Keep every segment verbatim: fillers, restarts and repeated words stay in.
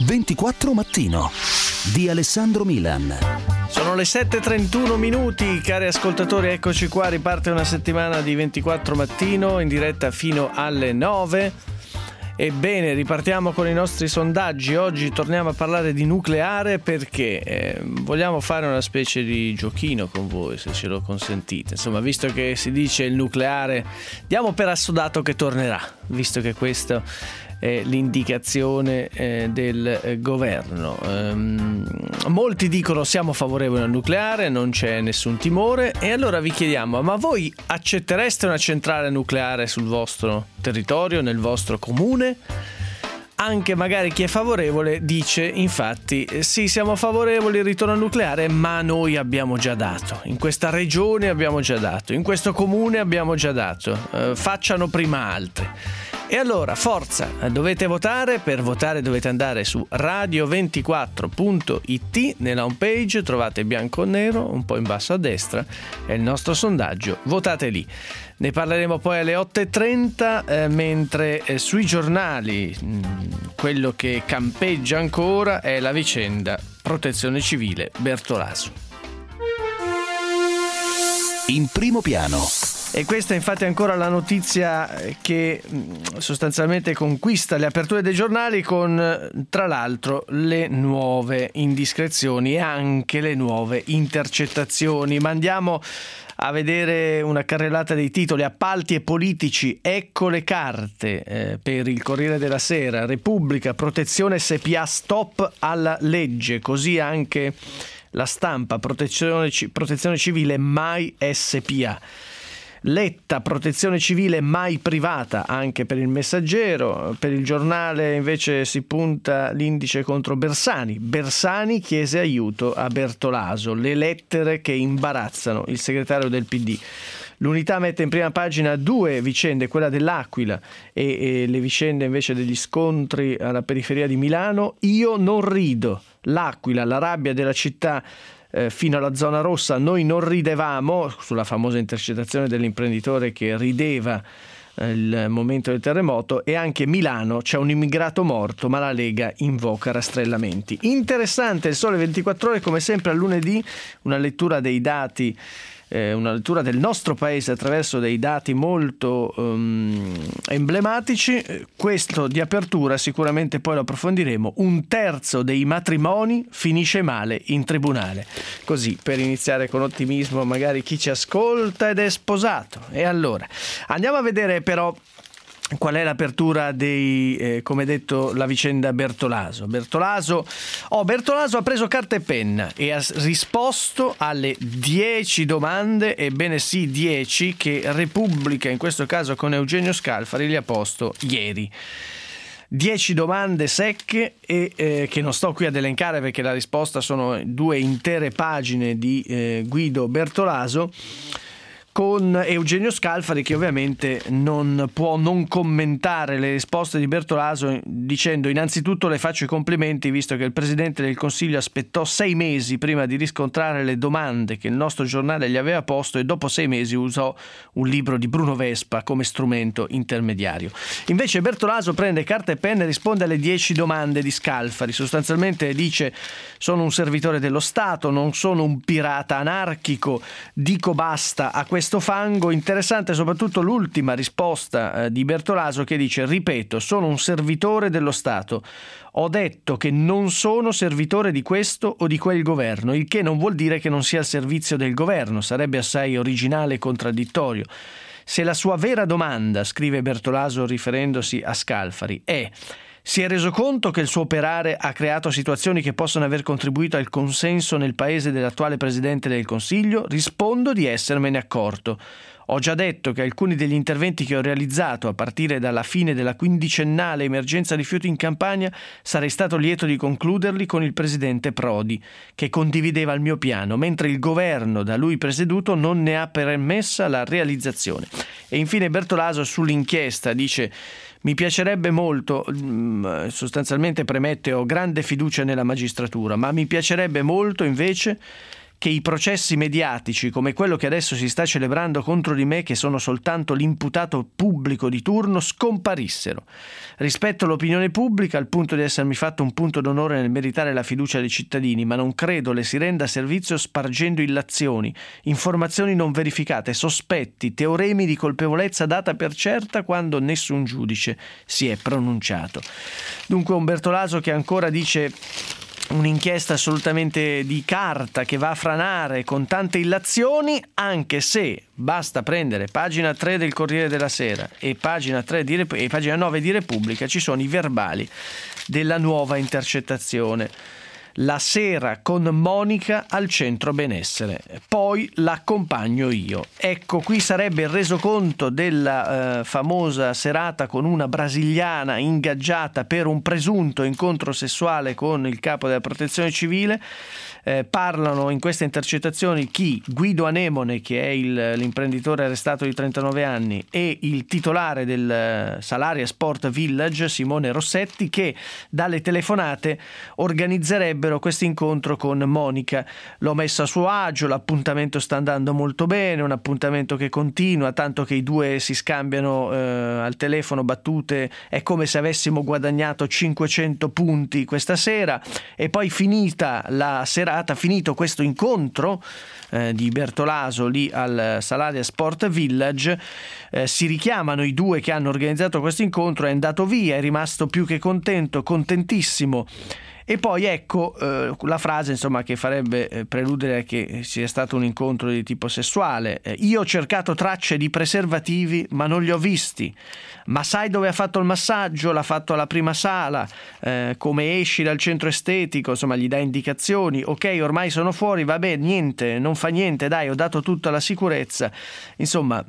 ventiquattro Mattino di Alessandro Milan. Sono le sette e trentuno minuti, cari ascoltatori, eccoci qua, riparte una settimana di ventiquattro Mattino in diretta fino alle nove. Ebbene, ripartiamo con i nostri sondaggi. Oggi torniamo a parlare di nucleare perché eh, vogliamo fare una specie di giochino con voi, se ce lo consentite. Insomma, visto che si dice il nucleare, diamo per assodato che tornerà, visto che questo è l'indicazione eh, del eh, governo. Um, molti dicono siamo favorevoli al nucleare, non c'è nessun timore, e allora vi chiediamo: ma voi accettereste una centrale nucleare sul vostro territorio, nel vostro comune? Anche magari chi è favorevole dice infatti sì, siamo favorevoli al ritorno al nucleare, ma noi abbiamo già dato, in questa regione abbiamo già dato, in questo comune abbiamo già dato, eh, facciano prima altri. E allora, forza, dovete votare. Per votare dovete andare su radio ventiquattro punto it, nella home page trovate bianco o nero, un po' in basso a destra, è il nostro sondaggio, votate lì. Ne parleremo poi alle otto e trenta, eh, mentre eh, sui giornali mh, quello che campeggia ancora è la vicenda Protezione Civile Bertolaso. In primo piano. E questa infatti è ancora la notizia che sostanzialmente conquista le aperture dei giornali, con tra l'altro le nuove indiscrezioni e anche le nuove intercettazioni. Ma andiamo a vedere una carrellata dei titoli. Appalti e politici, ecco le carte eh, per il Corriere della Sera. Repubblica, Protezione S P A, stop alla legge. Così anche La Stampa, protezione, protezione civile, mai S P A. Letta, protezione civile mai privata, anche per il Messaggero. Per il Giornale invece si punta l'indice contro Bersani. Bersani chiese aiuto a Bertolaso, le lettere che imbarazzano il segretario del P D. L'Unità mette in prima pagina due vicende, quella dell'Aquila e, e le vicende invece degli scontri alla periferia di Milano. Io non rido. L'Aquila, la rabbia della città Eh, fino alla zona rossa, noi non ridevamo, sulla famosa intercettazione dell'imprenditore che rideva eh, il momento del terremoto. E anche Milano, c'è un immigrato morto ma la Lega invoca rastrellamenti. Interessante il Sole ventiquattro Ore, come sempre a lunedì, una lettura dei dati, eh, una lettura del nostro paese attraverso dei dati molto um, emblematici. Questo di apertura sicuramente poi lo approfondiremo. Un terzo dei matrimoni finisce male in tribunale. Così, per iniziare con ottimismo, magari chi ci ascolta ed è sposato. E allora andiamo a vedere però qual è l'apertura dei, eh, come detto, la vicenda Bertolaso. Bertolaso, oh, Bertolaso ha preso carta e penna e ha risposto alle dieci domande, ebbene sì, dieci, che Repubblica, in questo caso con Eugenio Scalfari, gli ha posto ieri. Dieci domande secche e eh, che non sto qui ad elencare perché la risposta sono due intere pagine di eh, Guido Bertolaso, con Eugenio Scalfari che ovviamente non può non commentare le risposte di Bertolaso dicendo: innanzitutto le faccio i complimenti visto che il Presidente del Consiglio aspettò sei mesi prima di riscontrare le domande che il nostro giornale gli aveva posto e dopo sei mesi usò un libro di Bruno Vespa come strumento intermediario. Invece Bertolaso prende carta e penna e risponde alle dieci domande di Scalfari. Sostanzialmente dice: sono un servitore dello Stato, non sono un pirata anarchico, dico basta a questo fango. Interessante soprattutto l'ultima risposta eh, di Bertolaso, che dice: ripeto, sono un servitore dello Stato, ho detto che non sono servitore di questo o di quel governo, il che non vuol dire che non sia al servizio del governo, sarebbe assai originale e contraddittorio. Se la sua vera domanda, scrive Bertolaso riferendosi a Scalfari, è: si è reso conto che il suo operare ha creato situazioni che possono aver contribuito al consenso nel paese dell'attuale Presidente del Consiglio? Rispondo di essermene accorto. Ho già detto che alcuni degli interventi che ho realizzato a partire dalla fine della quindicennale emergenza rifiuti in Campania sarei stato lieto di concluderli con il presidente Prodi, che condivideva il mio piano, mentre il governo da lui presieduto non ne ha permessa la realizzazione. E infine Bertolaso sull'inchiesta dice: mi piacerebbe molto, sostanzialmente premette, ho grande fiducia nella magistratura, ma mi piacerebbe molto invece che i processi mediatici come quello che adesso si sta celebrando contro di me, che sono soltanto l'imputato pubblico di turno, scomparissero. Rispetto all'opinione pubblica al punto di essermi fatto un punto d'onore nel meritare la fiducia dei cittadini, ma non credo le si renda servizio spargendo illazioni, informazioni non verificate, sospetti, teoremi di colpevolezza data per certa quando nessun giudice si è pronunciato. Dunque Umberto Laso, che ancora dice un'inchiesta assolutamente di carta che va a franare con tante illazioni, anche se basta prendere pagina tre del Corriere della Sera e pagina, tre di Rep- e pagina nove di Repubblica, ci sono i verbali della nuova intercettazione. La sera con Monica al centro benessere, poi l'accompagno io. Ecco, qui sarebbe il resoconto della eh, famosa serata con una brasiliana ingaggiata per un presunto incontro sessuale con il capo della protezione civile. Eh, parlano in queste intercettazioni chi? Guido Anemone, che è il, l'imprenditore arrestato di trentanove anni, e il titolare del Salaria Sport Village, Simone Rossetti, che dalle telefonate organizzerebbero questo incontro con Monica. L'ho messo a suo agio, l'appuntamento sta andando molto bene, un appuntamento che continua, tanto che i due si scambiano eh, al telefono battute, è come se avessimo guadagnato cinquecento punti questa sera. E poi, finita la serata, finito questo incontro eh, di Bertolaso lì al Salaria Sport Village, eh, si richiamano i due che hanno organizzato questo incontro. È andato via, è rimasto più che contento, contentissimo. E poi ecco eh, la frase, insomma, che farebbe eh, preludere che sia stato un incontro di tipo sessuale. Eh, io ho cercato tracce di preservativi ma non li ho visti. Ma sai dove ha fatto il massaggio? L'ha fatto alla prima sala. Eh, come esci dal centro estetico? Insomma, gli dà indicazioni. Ok, ormai sono fuori, vabbè, niente, non fa niente, dai, ho dato tutta la sicurezza. Insomma,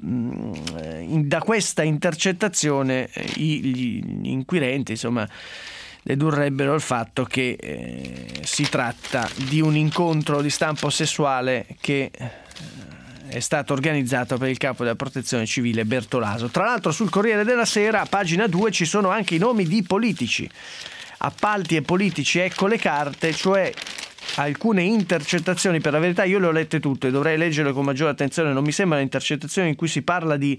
mh, da questa intercettazione eh, gli, gli inquirenti, insomma, dedurrebbero il fatto che eh, si tratta di un incontro di stampo sessuale che eh, è stato organizzato per il capo della protezione civile Bertolaso. Tra l'altro sul Corriere della Sera, a pagina due, ci sono anche i nomi di politici. Appalti e politici, ecco le carte, cioè alcune intercettazioni. Per la verità io le ho lette tutte, dovrei leggerle con maggiore attenzione. Non mi sembrano intercettazioni in cui si parla di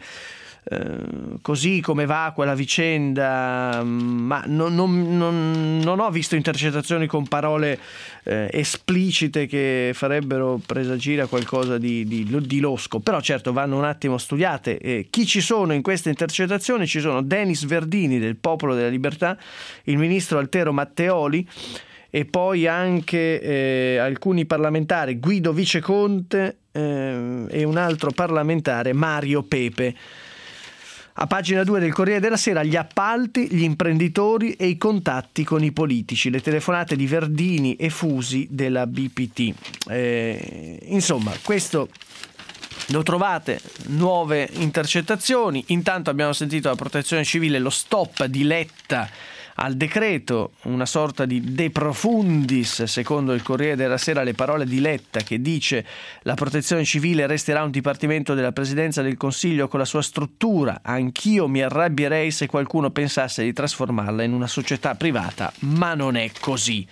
Uh, così come va quella vicenda, ma non, non, non, non ho visto intercettazioni con parole uh, esplicite che farebbero presagire a qualcosa di, di, di losco. Però certo vanno un attimo studiate. Eh, chi ci sono in queste intercettazioni? Ci sono Denis Verdini del Popolo della Libertà, il ministro Altero Matteoli e poi anche eh, alcuni parlamentari, Guido Viceconte eh, e un altro parlamentare, Mario Pepe. A pagina due del Corriere della Sera, gli appalti, gli imprenditori e i contatti con i politici, le telefonate di Verdini e Fusi della B P T. Eh, insomma, questo lo trovate, nuove intercettazioni. Intanto abbiamo sentito la protezione civile, lo stop di Letta al decreto, una sorta di de profundis, secondo il Corriere della Sera, le parole di Letta, che dice: la protezione civile resterà un dipartimento della Presidenza del Consiglio con la sua struttura, anch'io mi arrabbierei se qualcuno pensasse di trasformarla in una società privata, ma non è così.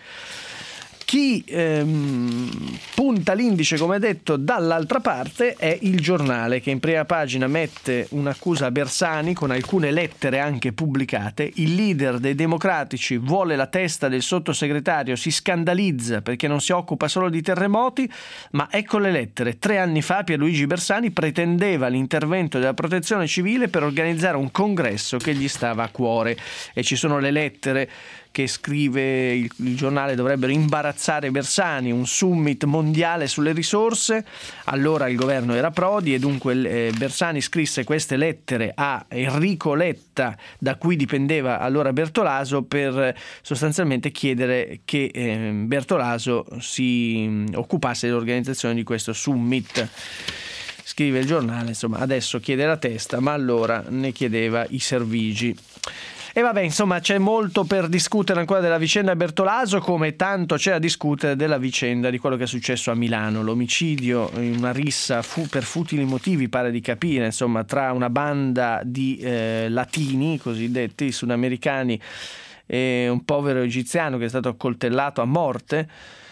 Chi ehm, punta l'indice, come detto, dall'altra parte è Il Giornale, che in prima pagina mette un'accusa a Bersani con alcune lettere anche pubblicate. Il leader dei democratici vuole la testa del sottosegretario, si scandalizza perché non si occupa solo di terremoti, ma ecco le lettere. Tre anni fa Pierluigi Bersani pretendeva l'intervento della protezione civile per organizzare un congresso che gli stava a cuore, e ci sono le lettere che scrive il, il Giornale dovrebbero imbarazzare Bersani, un summit mondiale sulle risorse. Allora il governo era Prodi e dunque eh, Bersani scrisse queste lettere a Enrico Letta, da cui dipendeva allora Bertolaso, per eh, sostanzialmente chiedere che eh, Bertolaso si mh, occupasse dell'organizzazione di questo summit. Scrive il Giornale, insomma, adesso chiede la testa, ma allora ne chiedeva i servigi. E vabbè, insomma, c'è molto per discutere ancora della vicenda Bertolaso, come tanto c'è da discutere della vicenda di quello che è successo a Milano, l'omicidio in una rissa fu per futili motivi, pare di capire, insomma, tra una banda di eh, latini, cosiddetti sudamericani, e un povero egiziano che è stato accoltellato a morte.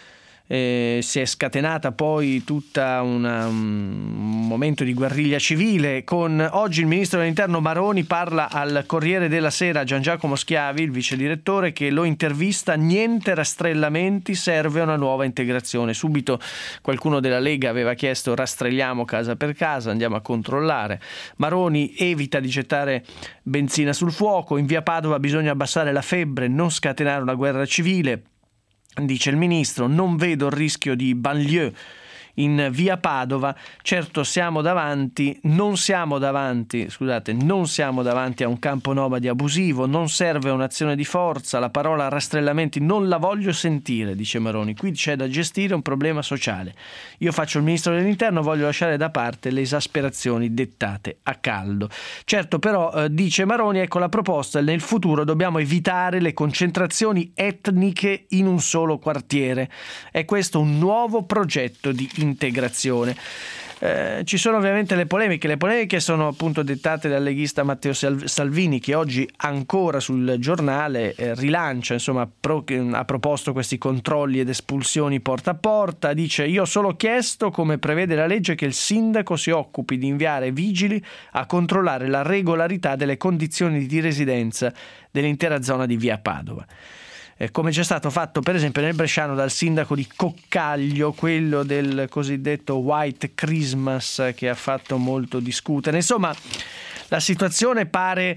Eh, si è scatenata poi tutta una, un momento di guerriglia civile, con oggi il ministro dell'interno Maroni parla al Corriere della Sera, Gian Giacomo Schiavi, il vice direttore, che lo intervista: niente rastrellamenti, serve una nuova integrazione. Subito qualcuno della Lega aveva chiesto: rastrelliamo casa per casa, andiamo a controllare. Maroni evita di gettare benzina sul fuoco. In via Padova bisogna abbassare la febbre, non scatenare una guerra civile. Dice il ministro, non vedo il rischio di banlieue in via Padova. Certo siamo davanti, non siamo davanti, scusate, non siamo davanti a un campo nomadi abusivo, non serve un'azione di forza, la parola rastrellamenti non la voglio sentire, dice Maroni. Qui c'è da gestire un problema sociale. Io faccio il ministro dell'interno, voglio lasciare da parte le esasperazioni dettate a caldo. Certo però, eh, dice Maroni, ecco la proposta: nel futuro dobbiamo evitare le concentrazioni etniche in un solo quartiere. È questo un nuovo progetto di integrazione. Eh, ci sono ovviamente le polemiche. Le polemiche sono appunto dettate dal leghista Matteo Salvini, che oggi ancora sul Giornale eh, rilancia, insomma, pro, ha proposto questi controlli ed espulsioni porta a porta. Dice: io ho solo chiesto, come prevede la legge, che il sindaco si occupi di inviare vigili a controllare la regolarità delle condizioni di residenza dell'intera zona di via Padova. Come c'è stato fatto per esempio nel bresciano dal sindaco di Coccaglio, quello del cosiddetto White Christmas, che ha fatto molto discutere. Insomma, la situazione pare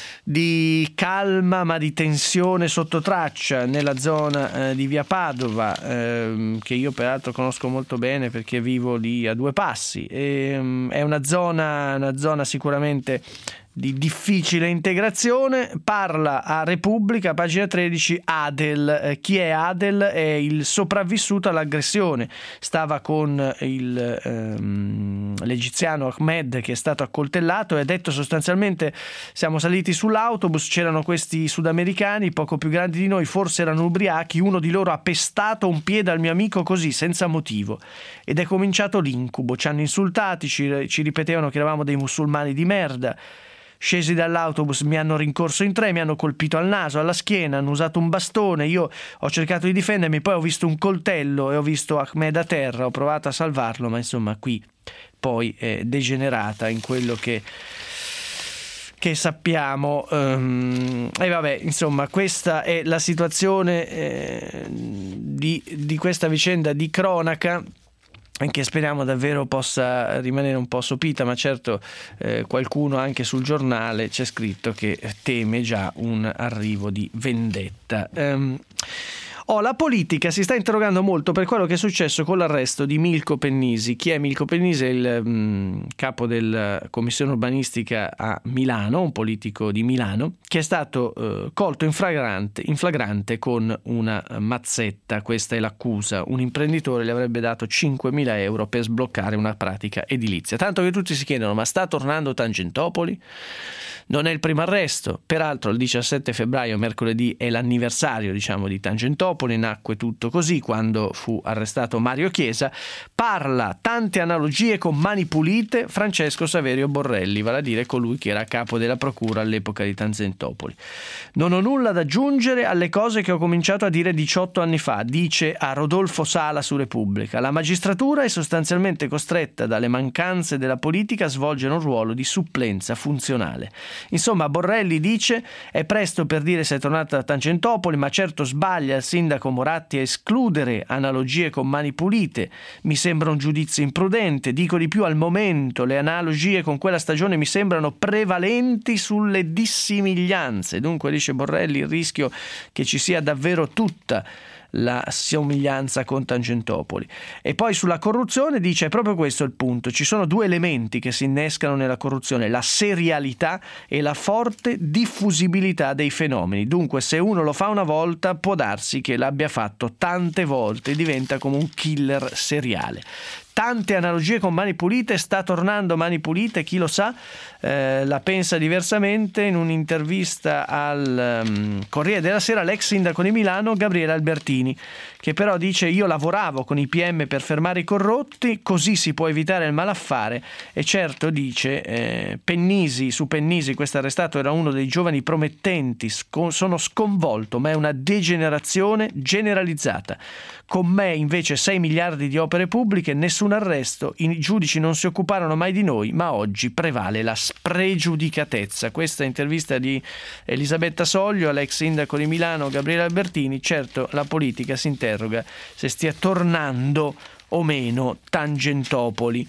di calma ma di tensione sotto traccia nella zona eh, di via Padova, eh, che io peraltro conosco molto bene perché vivo lì a due passi. E, è una zona, una zona sicuramente di difficile integrazione. Parla a Repubblica, pagina tredici, Adel. Eh, chi è Adel? È il sopravvissuto all'aggressione. Stava con il, ehm, l'egiziano Ahmed, che è stato accoltellato, e ha detto sostanzialmente: siamo saliti sull'autobus, c'erano questi sudamericani poco più grandi di noi, forse erano ubriachi, uno di loro ha pestato un piede al mio amico così, senza motivo, ed è cominciato l'incubo. Ci hanno insultati, ci, ci ripetevano che eravamo dei musulmani di merda. Scesi dall'autobus, mi hanno rincorso in tre, mi hanno colpito al naso, alla schiena, hanno usato un bastone, io ho cercato di difendermi, poi ho visto un coltello e ho visto Ahmed a terra, ho provato a salvarlo, ma insomma qui poi è degenerata in quello che che sappiamo. Um, e vabbè, insomma, questa è la situazione eh, di, di questa vicenda di cronaca, che speriamo davvero possa rimanere un po' sopita, ma certo eh, qualcuno anche sul Giornale c'è scritto che teme già un arrivo di vendetta. Um, Oh, la politica si sta interrogando molto per quello che è successo con l'arresto di Milko Pennisi. Chi è Milko Pennisi? È il mh, capo della commissione urbanistica a Milano, un politico di Milano, che è stato eh, colto in flagrante, in flagrante con una mazzetta. Questa è l'accusa. Un imprenditore gli avrebbe dato cinquemila euro per sbloccare una pratica edilizia. Tanto che tutti si chiedono: ma sta tornando Tangentopoli? Non è il primo arresto. Peraltro il diciassette febbraio, mercoledì, è l'anniversario, diciamo, di Tangentopoli. Nacque tutto così quando fu arrestato Mario Chiesa. Parla tante analogie con Mani Pulite Francesco Saverio Borrelli, vale a dire colui che era a capo della procura all'epoca di Tangentopoli. Non ho nulla da aggiungere alle cose che ho cominciato a dire diciotto anni fa, dice a Rodolfo Sala su Repubblica. La magistratura è sostanzialmente costretta dalle mancanze della politica a svolgere un ruolo di supplenza funzionale. Insomma, Borrelli dice: è presto per dire se è tornata a Tangentopoli, ma certo sbaglia il sindaco Moratti a escludere analogie con Mani Pulite. Mi sembra un giudizio imprudente. Dico di più, al momento le analogie con quella stagione mi sembrano prevalenti sulle dissimiglianze. Dunque, dice Borrelli, il rischio che ci sia davvero tutta la somiglianza con Tangentopoli. E poi sulla corruzione dice: è proprio questo il punto, ci sono due elementi che si innescano nella corruzione: la serialità e la forte diffusibilità dei fenomeni. Dunque, se uno lo fa una volta, può darsi che l'abbia fatto tante volte e diventa come un killer seriale. tante analogie con Mani Pulite, sta tornando Mani Pulite, chi lo sa, eh, la pensa diversamente. In un'intervista al um, Corriere della Sera l'ex sindaco di Milano Gabriele Albertini, che però dice: io lavoravo con i P M per fermare i corrotti, così si può evitare il malaffare. E certo, dice, eh, Pennisi, su Pennisi questo arrestato era uno dei giovani promettenti, sc- sono sconvolto, ma è una degenerazione generalizzata. Con me invece sei miliardi di opere pubbliche, nessun arresto, i giudici non si occuparono mai di noi, ma oggi prevale la spregiudicatezza. Questa intervista di Elisabetta Soglio all'ex sindaco di Milano Gabriele Albertini. Certo, la politica si interroga se stia tornando o meno Tangentopoli.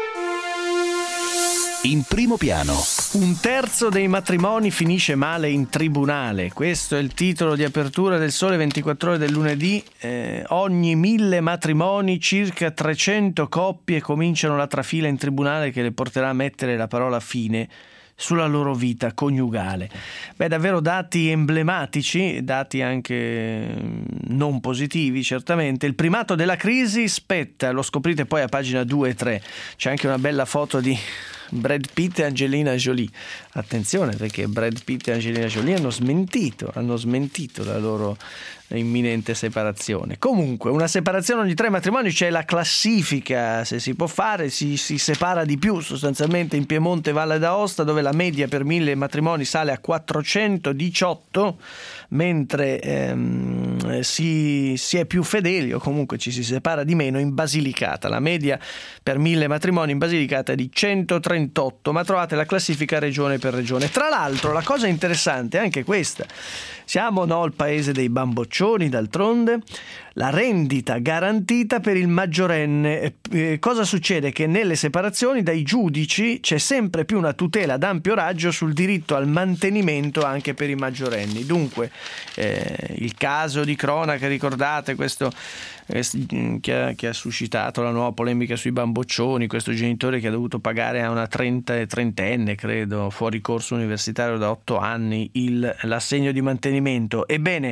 In primo piano. Un terzo dei matrimoni finisce male in tribunale. Questo è il titolo di apertura del Sole ventiquattro Ore del lunedì. Eh, ogni mille matrimoni, circa trecento coppie cominciano la trafila in tribunale che le porterà a mettere la parola fine sulla loro vita coniugale. Beh, davvero dati emblematici, dati anche non positivi certamente. Il primato della crisi spetta, lo scoprite poi a pagina due e tre. C'è anche una bella foto di Brad Pitt e Angelina Jolie. Attenzione, perché Brad Pitt e Angelina Jolie hanno smentito, hanno smentito la loro imminente separazione. Comunque, una separazione ogni tre matrimoni, c'è la classifica, se si può fare, si, si separa di più sostanzialmente in Piemonte e Valle d'Aosta, dove la media per mille matrimoni sale a quattrocentodiciotto, mentre ehm, si, si è più fedeli, o comunque ci si separa di meno in Basilicata. La media per mille matrimoni in Basilicata è di centotrentotto, ma trovate la classifica regione per regione. Tra l'altro, la cosa interessante è anche questa: siamo no il paese dei bamboccioni, d'altronde, la rendita garantita per il maggiorenne. Eh, cosa succede? Che nelle separazioni dai giudici c'è sempre più una tutela ad ampio raggio sul diritto al mantenimento anche per i maggiorenni. Dunque, eh, il caso di cronaca, ricordate, questo eh, che, ha, che ha suscitato la nuova polemica sui bamboccioni, questo genitore che ha dovuto pagare a una trenta, trentenne, credo, fuori corso universitario da otto anni, il, l'assegno di mantenimento. Ebbene,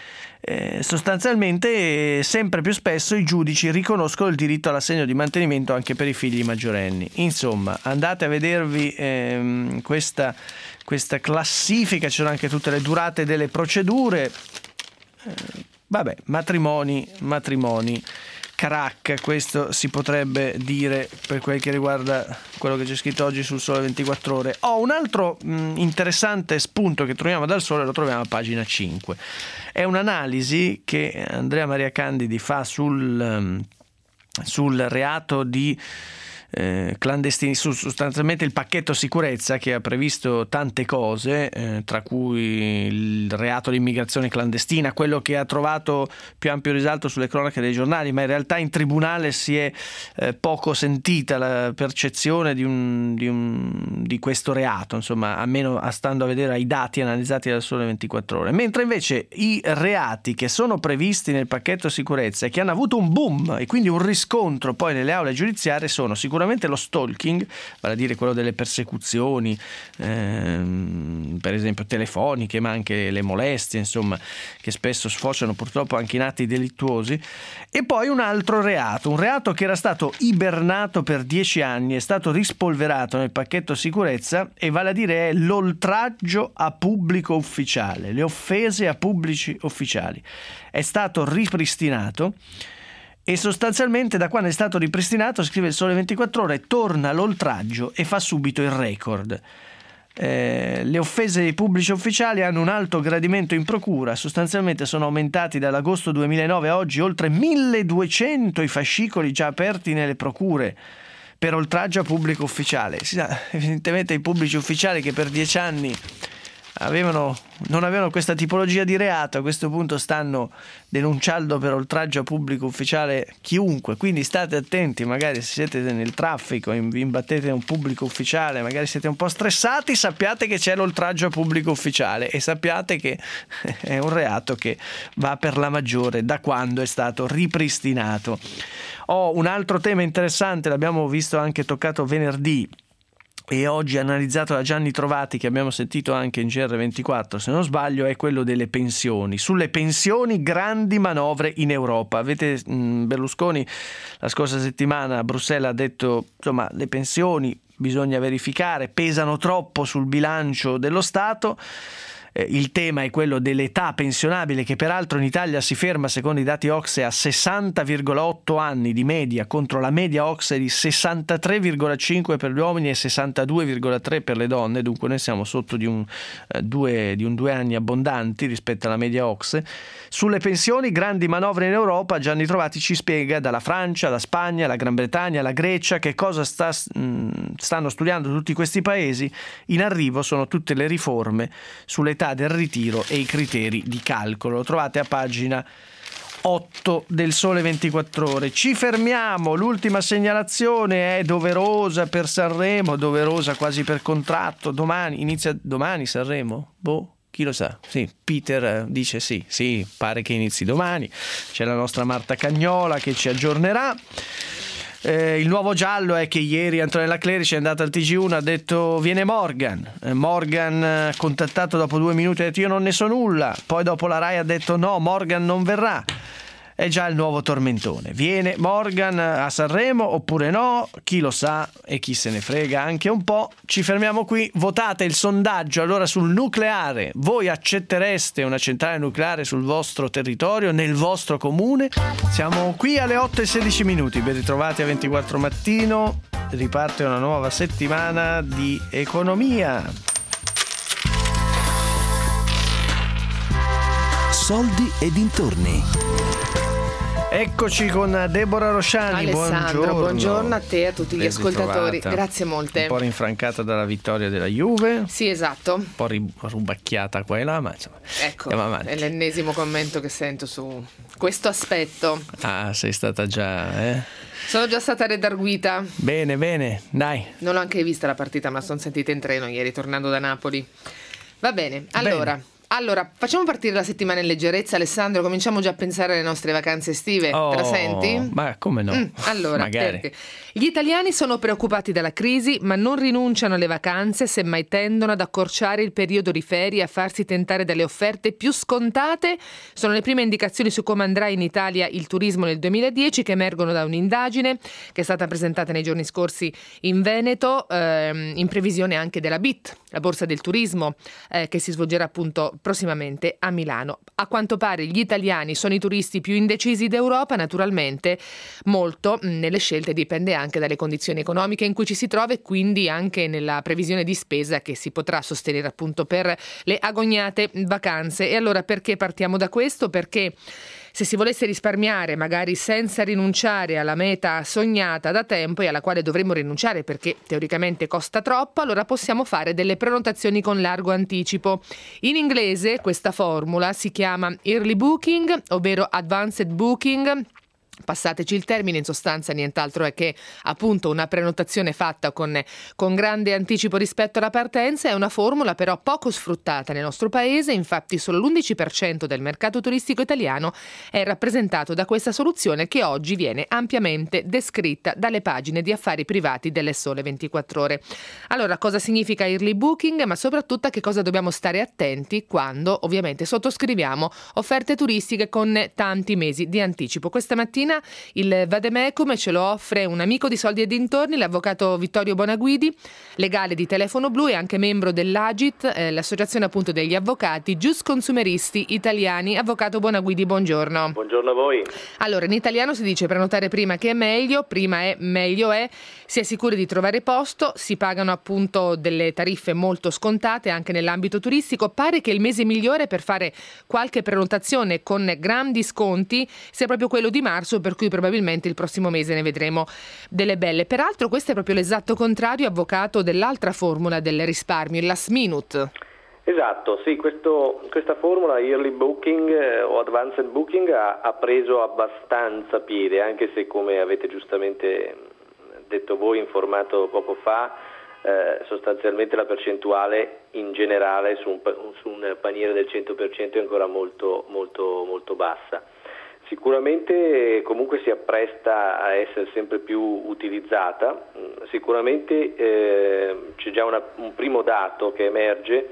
Eh, sostanzialmente eh, sempre più spesso i giudici riconoscono il diritto all'assegno di mantenimento anche per i figli maggiorenni. Insomma, andate a vedervi ehm, questa, questa classifica, ci sono anche tutte le durate delle procedure. Eh, vabbè, matrimoni, matrimoni. Crack, questo si potrebbe dire per quel che riguarda quello che c'è scritto oggi sul Sole ventiquattro Ore. Ho un altro mh, interessante spunto che troviamo dal Sole, lo troviamo a pagina cinque. È un'analisi che Andrea Maria Candidi fa sul, um, sul reato di Eh, clandestini, su, sostanzialmente il pacchetto sicurezza, che ha previsto tante cose, eh, tra cui il reato di immigrazione clandestina, quello che ha trovato più ampio risalto sulle cronache dei giornali, ma in realtà in tribunale si è eh, poco sentita la percezione di, un, di, un, di questo reato, insomma, almeno stando a vedere ai dati analizzati dal Sole ventiquattro Ore. Mentre invece i reati che sono previsti nel pacchetto sicurezza e che hanno avuto un boom e quindi un riscontro poi nelle aule giudiziarie sono sicuramente Sicuramente lo stalking, vale a dire quello delle persecuzioni, ehm, per esempio telefoniche, ma anche le molestie, insomma, che spesso sfociano purtroppo anche in atti delittuosi. E poi un altro reato, un reato che era stato ibernato per dieci anni, è stato rispolverato nel pacchetto sicurezza, e vale a dire è l'oltraggio a pubblico ufficiale, le offese a pubblici ufficiali. È stato ripristinato. E sostanzialmente da quando è stato ripristinato, scrive il Sole ventiquattro Ore, torna l'oltraggio e fa subito il record. Eh, le offese ai pubblici ufficiali hanno un alto gradimento in procura, sostanzialmente sono aumentati dall'agosto duemilanove a oggi oltre milleduecento i fascicoli già aperti nelle procure per oltraggio a pubblico ufficiale. Si sa, evidentemente i pubblici ufficiali che per dieci anni avevano, non avevano questa tipologia di reato, a questo punto stanno denunciando per oltraggio a pubblico ufficiale chiunque, quindi state attenti, magari se siete nel traffico, vi imbattete in un pubblico ufficiale, magari siete un po' stressati, sappiate che c'è l'oltraggio a pubblico ufficiale e sappiate che è un reato che va per la maggiore da quando è stato ripristinato. Ho un altro tema interessante, l'abbiamo visto anche toccato venerdì, e oggi analizzato da Gianni Trovati, che abbiamo sentito anche in G R ventiquattro se non sbaglio, è quello delle pensioni. Sulle pensioni grandi manovre in Europa. Avete mh, Berlusconi la scorsa settimana a Bruxelles ha detto insomma le pensioni bisogna verificare, pesano troppo sul bilancio dello Stato. Il tema è quello dell'età pensionabile, che peraltro in Italia si ferma, secondo i dati O C S E, a sessanta virgola otto anni di media, contro la media O C S E di sessantatré virgola cinque per gli uomini e sessantadue virgola tre per le donne. Dunque noi siamo sotto di un, eh, due, di un due anni abbondanti rispetto alla media O C S E. Sulle pensioni, grandi manovre in Europa. Gianni Trovati ci spiega dalla Francia, la Spagna, la Gran Bretagna, la Grecia, che cosa sta, mh, stanno studiando tutti questi paesi. In arrivo sono tutte le riforme sull'età del ritiro e i criteri di calcolo. Lo trovate a pagina otto del Sole ventiquattro Ore. Ci fermiamo, l'ultima segnalazione è doverosa per Sanremo, doverosa quasi per contratto. Domani inizia domani Sanremo? Boh, chi lo sa? Sì, Peter dice sì, sì, pare che inizi domani. C'è la nostra Marta Cagnola che ci aggiornerà. Eh, il nuovo giallo è che ieri Antonella Clerici è andata al T G uno, ha detto viene Morgan. eh, Morgan eh, contattato dopo due minuti ha detto io non ne so nulla, poi dopo la Rai ha detto no, Morgan non verrà. È già il nuovo tormentone. Viene Morgan a Sanremo oppure no? Chi lo sa e chi se ne frega anche un po'. Ci fermiamo qui. Votate il sondaggio allora sul nucleare. Voi accettereste una centrale nucleare sul vostro territorio, nel vostro comune? Siamo qui alle otto e sedici minuti. Ben ritrovati a ventiquattro Mattino. Riparte una nuova settimana di economia. Soldi e dintorni. Eccoci con Deborah Rosciani. Alessandro, buongiorno. buongiorno a te e a tutti gli Ben ascoltatori. ritrovata. Grazie molte. Un po' rinfrancata dalla vittoria della Juve. Sì, esatto. Un po' rubacchiata qua e là, ma insomma. Ecco, è l'ennesimo commento che sento su questo aspetto. Ah, sei stata già, eh? Sono già stata redarguita. Bene, bene, dai. Non l'ho anche vista la partita, ma sono sentita in treno ieri tornando da Napoli. Va bene, allora... Bene. Allora, facciamo partire la settimana in leggerezza, Alessandro, cominciamo già a pensare alle nostre vacanze estive, oh, te la senti? Ma come no? Mm, allora, magari. Perché? Gli italiani sono preoccupati dalla crisi, ma non rinunciano alle vacanze, semmai tendono ad accorciare il periodo di ferie e a farsi tentare dalle offerte più scontate. Sono le prime indicazioni su come andrà in Italia il turismo nel duemiladieci, che emergono da un'indagine che è stata presentata nei giorni scorsi in Veneto, ehm, in previsione anche della B I T, la borsa del turismo, eh, che si svolgerà appunto prossimamente a Milano. A quanto pare gli italiani sono i turisti più indecisi d'Europa. Naturalmente molto nelle scelte dipende anche dalle condizioni economiche in cui ci si trova e quindi anche nella previsione di spesa che si potrà sostenere appunto per le agognate vacanze. E allora perché partiamo da questo? Perché se si volesse risparmiare, magari senza rinunciare alla meta sognata da tempo e alla quale dovremmo rinunciare perché teoricamente costa troppo, allora possiamo fare delle prenotazioni con largo anticipo. In inglese questa formula si chiama early booking, ovvero advanced booking. Passateci il termine, in sostanza nient'altro è che appunto una prenotazione fatta con, con grande anticipo rispetto alla partenza. È una formula però poco sfruttata nel nostro paese, infatti solo l'undici per cento del mercato turistico italiano è rappresentato da questa soluzione che oggi viene ampiamente descritta dalle pagine di affari privati delle Sole ventiquattro Ore. Allora, cosa significa early booking, ma soprattutto a che cosa dobbiamo stare attenti quando ovviamente sottoscriviamo offerte turistiche con tanti mesi di anticipo. Questa mattina il Vademecum ce lo offre un amico di Soldi e dintorni, l'avvocato Vittorio Bonaguidi, legale di Telefono Blu e anche membro dell'Agit, eh, l'associazione appunto degli avvocati giusconsumeristi italiani. Avvocato Bonaguidi, buongiorno. Buongiorno a voi. Allora, in italiano si dice prenotare prima che è meglio, prima è meglio è, si è sicuri di trovare posto, si pagano appunto delle tariffe molto scontate anche nell'ambito turistico. Pare che il mese migliore per fare qualche prenotazione con grandi sconti sia proprio quello di marzo, per cui probabilmente il prossimo mese ne vedremo delle belle. Peraltro questo è proprio l'esatto contrario, avvocato, dell'altra formula del risparmio, il last minute. Esatto, sì, questo, questa formula early booking eh, o advanced booking ha, ha preso abbastanza piede, anche se, come avete giustamente detto voi, informato poco fa, eh, sostanzialmente la percentuale in generale su un, su un paniere del cento per cento è ancora molto, molto, molto bassa. Sicuramente comunque si appresta a essere sempre più utilizzata, sicuramente eh, c'è già una, un primo dato che emerge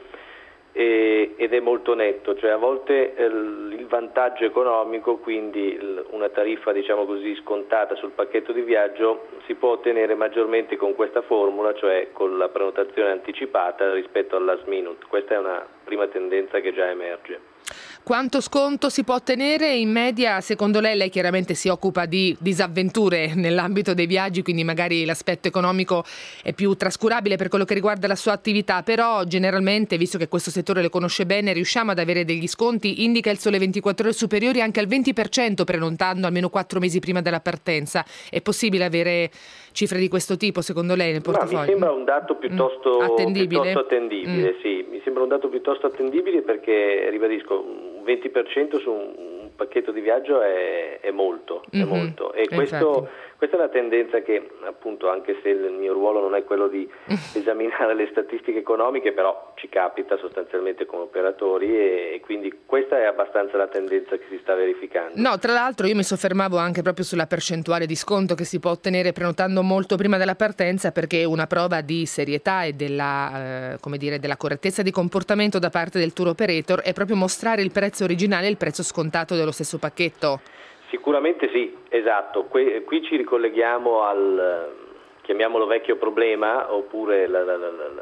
e, ed è molto netto, cioè a volte eh, il vantaggio economico, quindi il, una tariffa diciamo così scontata sul pacchetto di viaggio si può ottenere maggiormente con questa formula, cioè con la prenotazione anticipata rispetto al last minute. Questa è una prima tendenza che già emerge. Quanto sconto si può ottenere in media? Secondo lei, lei chiaramente si occupa di disavventure nell'ambito dei viaggi, quindi magari l'aspetto economico è più trascurabile per quello che riguarda la sua attività, però generalmente, visto che questo settore lo conosce bene, riusciamo ad avere degli sconti? Indica il Sole ventiquattro Ore superiori anche al venti per cento prenotando almeno quattro mesi prima della partenza. È possibile avere cifre di questo tipo secondo lei nel portafoglio? Ma mi sembra un dato piuttosto mm. attendibile, piuttosto attendibile mm. sì, mi sembra un dato piuttosto attendibile perché, ribadisco, un venti per cento su un pacchetto di viaggio è, è molto, mm-hmm. è molto. E questo, questa è una tendenza che, appunto, anche se il mio ruolo non è quello di esaminare le statistiche economiche, però ci capita sostanzialmente come operatori e, e quindi questa è abbastanza la tendenza che si sta verificando. No, tra l'altro io mi soffermavo anche proprio sulla percentuale di sconto che si può ottenere prenotando molto prima della partenza, perché una prova di serietà e della, eh, come dire, della correttezza di comportamento da parte del tour operator è proprio mostrare il prezzo originale e il prezzo scontato dello stesso pacchetto. Sicuramente sì, esatto. Qui, qui ci ricolleghiamo al, chiamiamolo vecchio problema, oppure la, la, la, la,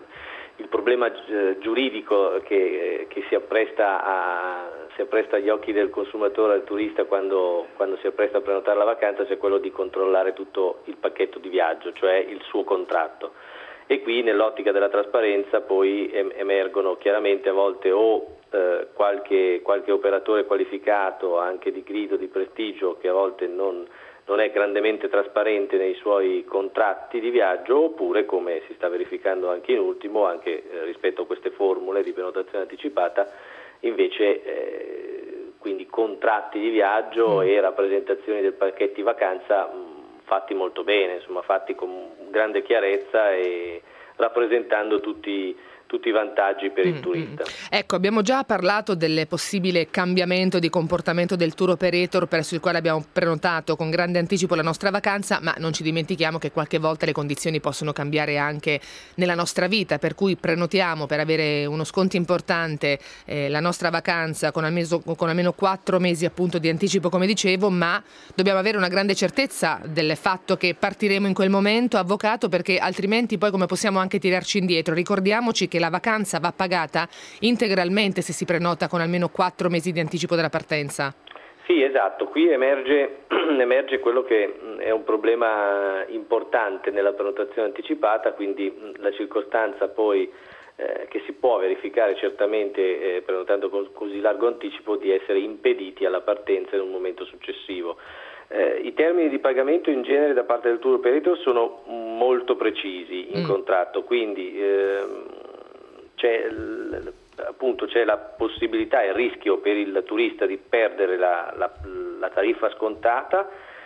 il problema giuridico che, che si appresta a si appresta agli occhi del consumatore, al turista, quando, quando si appresta a prenotare la vacanza, cioè quello di controllare tutto il pacchetto di viaggio, cioè il suo contratto. E qui nell'ottica della trasparenza poi emergono chiaramente a volte o eh, qualche, qualche operatore qualificato anche di grido, di prestigio, che a volte non, non è grandemente trasparente nei suoi contratti di viaggio, oppure, come si sta verificando anche in ultimo, anche eh, rispetto a queste formule di prenotazione anticipata, invece eh, quindi contratti di viaggio mm. e rappresentazioni del pacchetti vacanza mh, fatti molto bene, insomma fatti con grande chiarezza e rappresentando tutti tutti i vantaggi per il mm, turista. Ecco, abbiamo già parlato del possibile cambiamento di comportamento del tour operator presso il quale abbiamo prenotato con grande anticipo la nostra vacanza, ma non ci dimentichiamo che qualche volta le condizioni possono cambiare anche nella nostra vita, per cui prenotiamo per avere uno sconto importante eh, la nostra vacanza con almeno, con almeno quattro mesi appunto di anticipo, come dicevo, ma dobbiamo avere una grande certezza del fatto che partiremo in quel momento, avvocato, perché altrimenti poi come possiamo anche tirarci indietro? Ricordiamoci che la vacanza va pagata integralmente se si prenota con almeno quattro mesi di anticipo della partenza. Sì, esatto. Qui emerge, emerge quello che è un problema importante nella prenotazione anticipata, quindi la circostanza poi eh, che si può verificare certamente eh, prenotando con così largo anticipo di essere impediti alla partenza in un momento successivo. Eh, I termini di pagamento in genere da parte del tour operator sono molto precisi in mm. contratto, quindi ehm, C'è, appunto, c'è la possibilità e il rischio per il turista di perdere la, la, la tariffa scontata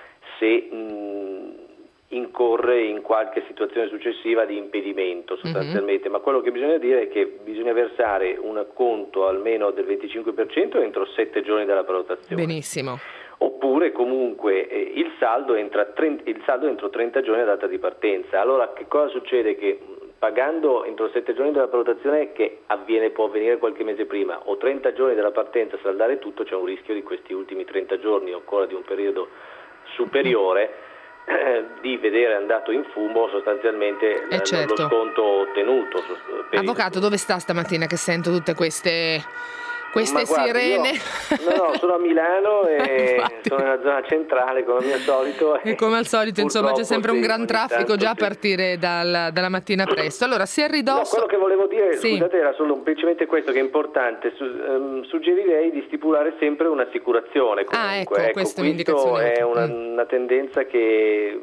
se mh, incorre in qualche situazione successiva di impedimento sostanzialmente, mm-hmm. ma quello che bisogna dire è che bisogna versare un acconto almeno del venticinque per cento entro sette giorni dalla prenotazione. Benissimo. Oppure comunque eh, il saldo entra trenta, il saldo entro trenta giorni a data di partenza. Allora che cosa succede? Che pagando entro sette giorni della prenotazione, che avviene può avvenire qualche mese prima, o trenta giorni della partenza, saldare tutto, c'è un rischio di questi ultimi trenta giorni o ancora di un periodo superiore eh, di vedere andato in fumo sostanzialmente eh l- certo. lo sconto ottenuto. Per Avvocato, il... dove sta stamattina che sento tutte queste... Queste guarda, sirene. Io, no, no, sono a Milano e sono nella zona centrale come al mio solito. E come al solito, insomma, c'è sempre un gran traffico già a partire dal, dalla mattina presto. Allora, se a ridosso... No, quello che volevo dire, sì. scusate, era solo semplicemente questo, che è importante. Su, um, suggerirei di stipulare sempre un'assicurazione. Comunque. Ah, ecco, ecco, questa è un'indicazione. È una, mm. una tendenza che...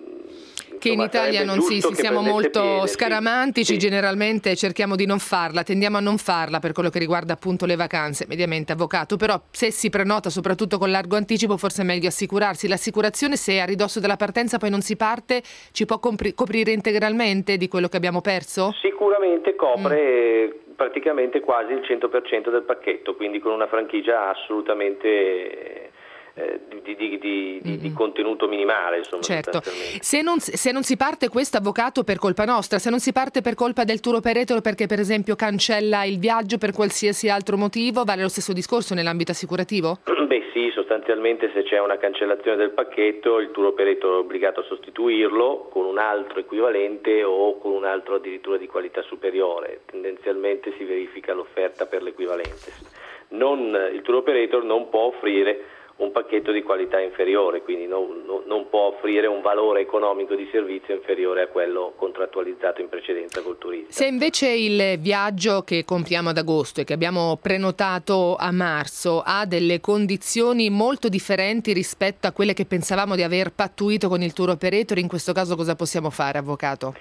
che in Italia non si, si siamo molto piede, scaramantici, sì. generalmente cerchiamo di non farla, tendiamo a non farla per quello che riguarda appunto le vacanze, mediamente, avvocato, però se si prenota soprattutto con largo anticipo forse è meglio assicurarsi. L'assicurazione, se a ridosso della partenza poi non si parte, ci può compri- coprire integralmente di quello che abbiamo perso? Sicuramente copre mm. praticamente quasi il cento per cento del pacchetto, quindi con una franchigia assolutamente eh, di, di, di, di, di contenuto minimale, insomma. Certo. Se non, se non si parte questo, avvocato, per colpa nostra, se non si parte per colpa del tour operator perché per esempio cancella il viaggio per qualsiasi altro motivo, vale lo stesso discorso nell'ambito assicurativo? Beh sì, sostanzialmente se c'è una cancellazione del pacchetto il tour operator è obbligato a sostituirlo con un altro equivalente o con un altro addirittura di qualità superiore. Tendenzialmente si verifica l'offerta per l'equivalente. Non, il tour operator non può offrire un pacchetto di qualità inferiore, quindi non, non, non può offrire un valore economico di servizio inferiore a quello contrattualizzato in precedenza col turista. Se invece il viaggio che compriamo ad agosto e che abbiamo prenotato a marzo ha delle condizioni molto differenti rispetto a quelle che pensavamo di aver pattuito con il tour operator, in questo caso cosa possiamo fare, avvocato?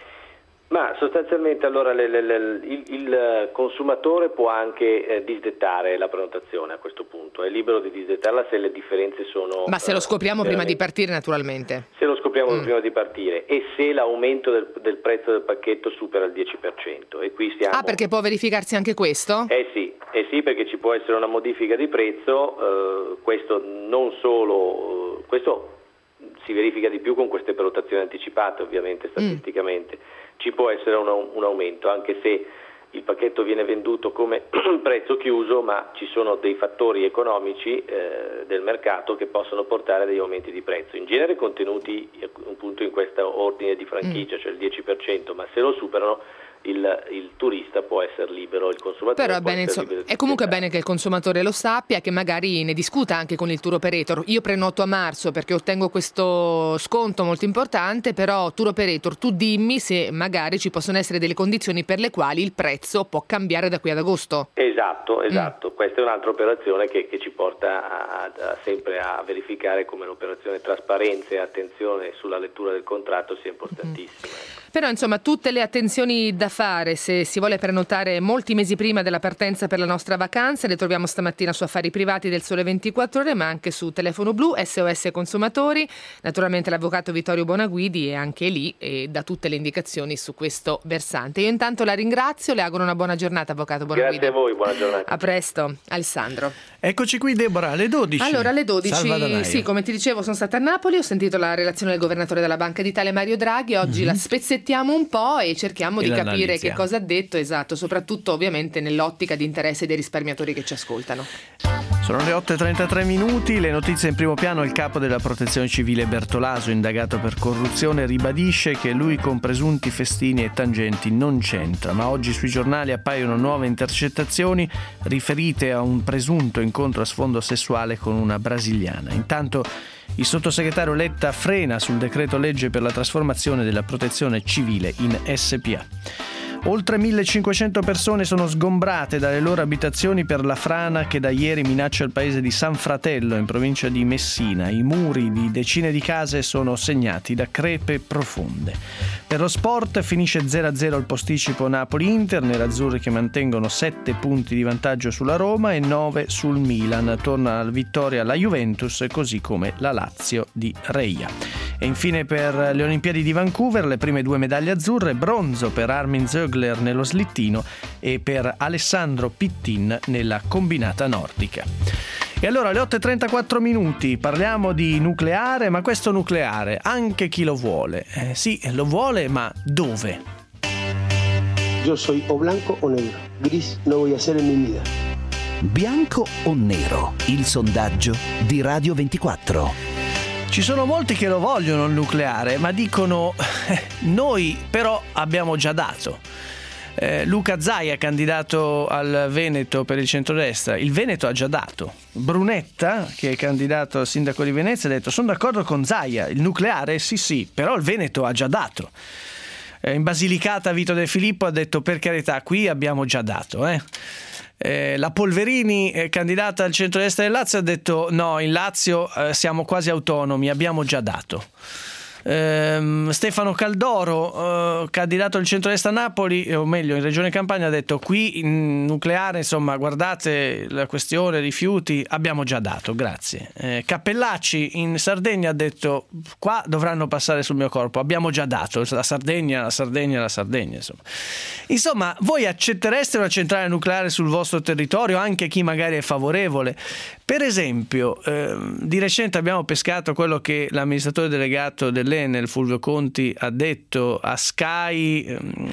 Ma sostanzialmente allora le, le, le, il, il consumatore può anche eh, disdettare la prenotazione a questo punto, è libero di disdettarla se le differenze sono... Ma se lo scopriamo eh, prima di partire naturalmente. Se lo scopriamo mm. prima di partire e se l'aumento del, del prezzo del pacchetto supera il dieci per cento e qui siamo... Ah, perché può verificarsi anche questo? Eh sì, eh sì, perché ci può essere una modifica di prezzo, eh, questo non solo... Eh, questo si verifica di più con queste prenotazioni anticipate ovviamente statisticamente. Mm. Ci può essere un, un aumento, anche se il pacchetto viene venduto come prezzo chiuso, ma ci sono dei fattori economici eh, del mercato che possono portare a degli aumenti di prezzo. In genere contenuti appunto in questo ordine di franchigia, mm. cioè il dieci per cento, ma se lo superano il, il turista può essere libero, il consumatore Però è, può bene, essere insomma, libero. È comunque bene che il consumatore lo sappia e che magari ne discuta anche con il tour operator. Io prenoto a marzo perché ottengo questo sconto molto importante, però tour operator, tu dimmi se magari ci possono essere delle condizioni per le quali il prezzo può cambiare da qui ad agosto. Esatto, esatto. Mm. Questa è un'altra operazione che, che ci porta a, a, sempre a verificare come l'operazione trasparenza e attenzione sulla lettura del contratto sia importantissima. Mm. Però insomma tutte le attenzioni da fare se si vuole prenotare molti mesi prima della partenza per la nostra vacanza le troviamo stamattina su Affari Privati del Sole ventiquattro Ore, ma anche su Telefono Blu, S O S Consumatori. Naturalmente l'avvocato Vittorio Bonaguidi è anche lì e dà tutte le indicazioni su questo versante. Io intanto la ringrazio, le auguro una buona giornata, avvocato Bonaguidi. Grazie a voi, buona giornata. A presto, Alessandro. Eccoci qui, Deborah, alle dodici. Allora, alle dodici, sì, come ti dicevo, sono stata a Napoli, ho sentito la relazione del governatore della Banca d'Italia Mario Draghi, oggi mm-hmm. la spezzettiamo un po' e cerchiamo e di capire che cosa ha detto, esatto, soprattutto ovviamente nell'ottica di interesse dei risparmiatori che ci ascoltano. Sono le otto e trentatré minuti, le notizie in primo piano. Il capo della Protezione Civile Bertolaso, indagato per corruzione, ribadisce che lui con presunti festini e tangenti non c'entra, ma oggi sui giornali appaiono nuove intercettazioni riferite a un presunto incontro a sfondo sessuale con una brasiliana. Intanto il sottosegretario Letta frena sul decreto legge per la trasformazione della Protezione Civile in S P A. Oltre millecinquecento persone sono sgombrate dalle loro abitazioni per la frana che da ieri minaccia il paese di San Fratello, in provincia di Messina. I muri di decine di case sono segnati da crepe profonde. Per lo sport finisce zero a zero il posticipo Napoli-Inter, nerazzurri che mantengono sette punti di vantaggio sulla Roma e nove sul Milan. Torna alla vittoria la Juventus, così come la Lazio di Reia. E infine per le Olimpiadi di Vancouver le prime due medaglie azzurre, bronzo per Armin Zögler nello slittino e per Alessandro Pittin nella combinata nordica. E allora alle otto e trentaquattro minuti parliamo di nucleare, ma questo nucleare anche chi lo vuole. Eh, sì, lo vuole, ma dove? Io soy o blanco o negro. Gris no voy a ser en mi vida. Bianco o nero? Il sondaggio di Radio ventiquattro. Ci sono molti che lo vogliono il nucleare, ma dicono eh, noi però abbiamo già dato. Eh, Luca Zaia, candidato al Veneto per il centrodestra, il Veneto ha già dato. Brunetta, che è candidato al sindaco di Venezia, ha detto sono d'accordo con Zaia, il nucleare sì sì, però il Veneto ha già dato. Eh, in Basilicata Vito De Filippo ha detto per carità, qui abbiamo già dato, eh. Eh, la Polverini, eh, candidata al centrodestra del Lazio, ha detto no, in Lazio eh, siamo quasi autonomi, abbiamo già dato. Ehm, Stefano Caldoro, eh, candidato del centrodestra a Napoli, o meglio in Regione Campania, ha detto: qui in nucleare, insomma, guardate la questione rifiuti, abbiamo già dato, grazie. Eh, Cappellacci in Sardegna ha detto: qua dovranno passare sul mio corpo, abbiamo già dato, la Sardegna, la Sardegna, la Sardegna, insomma. Insomma, voi accettereste una centrale nucleare sul vostro territorio, anche chi magari è favorevole? Per esempio, eh, di recente abbiamo pescato quello che l'amministratore delegato dell'Enel, Fulvio Conti, ha detto a Sky.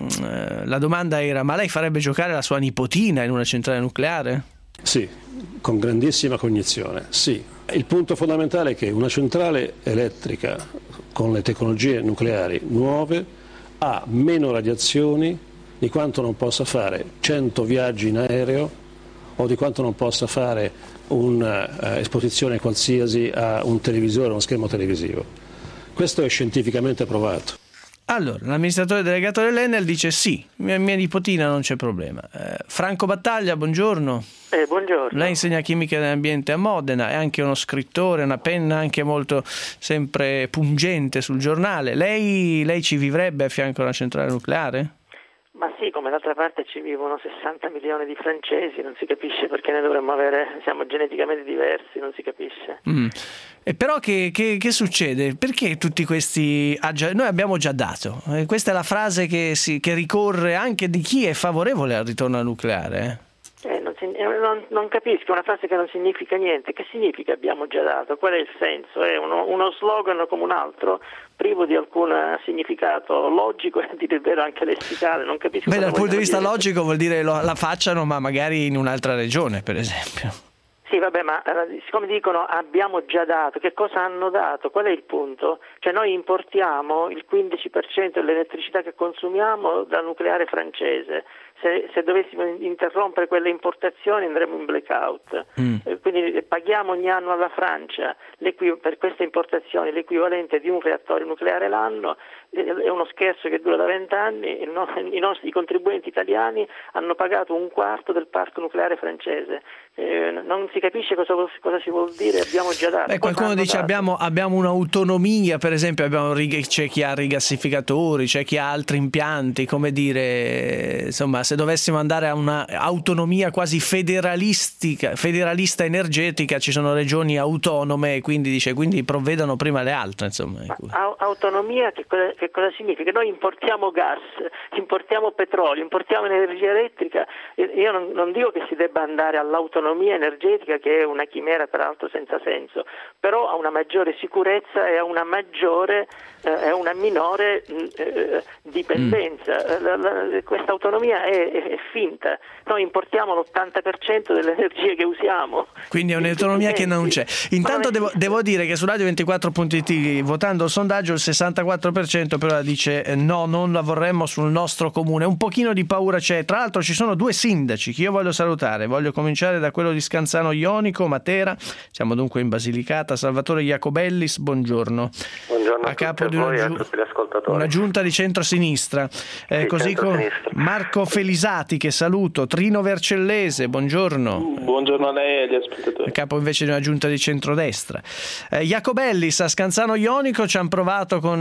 Eh, la domanda era: ma lei farebbe giocare la sua nipotina in una centrale nucleare? Sì, con grandissima cognizione, sì. Il punto fondamentale è che una centrale elettrica con le tecnologie nucleari nuove ha meno radiazioni di quanto non possa fare cento viaggi in aereo o di quanto non possa fare un'esposizione uh, qualsiasi a un televisore o uno schermo televisivo. Questo è scientificamente provato. Allora, l'amministratore delegato dell'Enel dice sì, mia, mia nipotina non c'è problema. Eh, Franco Battaglia, buongiorno. Eh, buongiorno. Lei insegna chimica dell'ambiente a Modena, è anche uno scrittore, una penna anche molto sempre pungente sul giornale. Lei, lei ci vivrebbe a fianco alla centrale nucleare? Ma sì, come d'altra parte ci vivono sessanta milioni di francesi, non si capisce perché ne dovremmo avere, siamo geneticamente diversi, non si capisce. Mm. E però che, che, che succede? Perché tutti questi... Noi abbiamo già dato, eh, questa è la frase che, si, che ricorre anche di chi è favorevole al ritorno al nucleare, eh? Eh, non, non, non capisco, è una frase che non significa niente. Che significa abbiamo già dato? Qual è il senso? È uno, uno slogan come un altro, privo di alcun significato logico e a dire il vero anche lessicale. Non capisco. Beh, dal punto di vista logico vuol dire lo, la facciano, ma magari in un'altra regione, per esempio. Sì, vabbè, ma eh, siccome dicono abbiamo già dato, che cosa hanno dato? Qual è il punto? Cioè noi importiamo il quindici per cento dell'elettricità che consumiamo dal nucleare francese. Se, se dovessimo interrompere quelle importazioni andremo in blackout. Mm. Eh, quindi paghiamo ogni anno alla Francia per queste importazioni l'equivalente di un reattore nucleare l'anno. È uno scherzo che dura da vent'anni. I nostri contribuenti italiani hanno pagato un quarto del parco nucleare francese. Eh, non si capisce cosa, cosa si vuol dire abbiamo già dato. Beh, qualcuno dice dato? abbiamo, abbiamo un'autonomia, per esempio abbiamo, c'è chi ha rigassificatori, c'è chi ha altri impianti, come dire, insomma, se dovessimo andare a una autonomia quasi federalistica, federalista energetica, ci sono regioni autonome e quindi dice quindi provvedano prima le altre, insomma. A- autonomia che cosa, che cosa significa? Noi importiamo gas, importiamo petrolio, importiamo energia elettrica. Io non, non dico che si debba andare all'autonomia energetica, che è una chimera peraltro senza senso, però a una maggiore sicurezza e a una maggiore eh, a una minore eh, dipendenza. Mm. La, la, questa autonomia è, è, è finta. Noi importiamo l'ottanta per cento dell'energia che usiamo. Quindi è un'autonomia che non c'è. Intanto devo, devo dire che su radio ventiquattro punto it, votando il sondaggio, il sessantaquattro per cento però dice eh, no, non la vorremmo sul nostro comune. Un pochino di paura c'è. Tra l'altro ci sono due sindaci che io voglio salutare. Voglio cominciare da quello di Scanzano Jonico, Matera. Siamo dunque in Basilicata. Salvatore Jacobellis, buongiorno. Buongiorno a, a capo tutti di una, voi, giu- a tutti gli ascoltatori. Una giunta di centrosinistra. Eh, sì, così con Marco Felisati, che saluto. Trino Vercellese, buongiorno. Buongiorno a lei e agli ascoltatori. A capo invece di una giunta di centrodestra. Eh, Jacobellis a Scanzano Jonico ci hanno provato con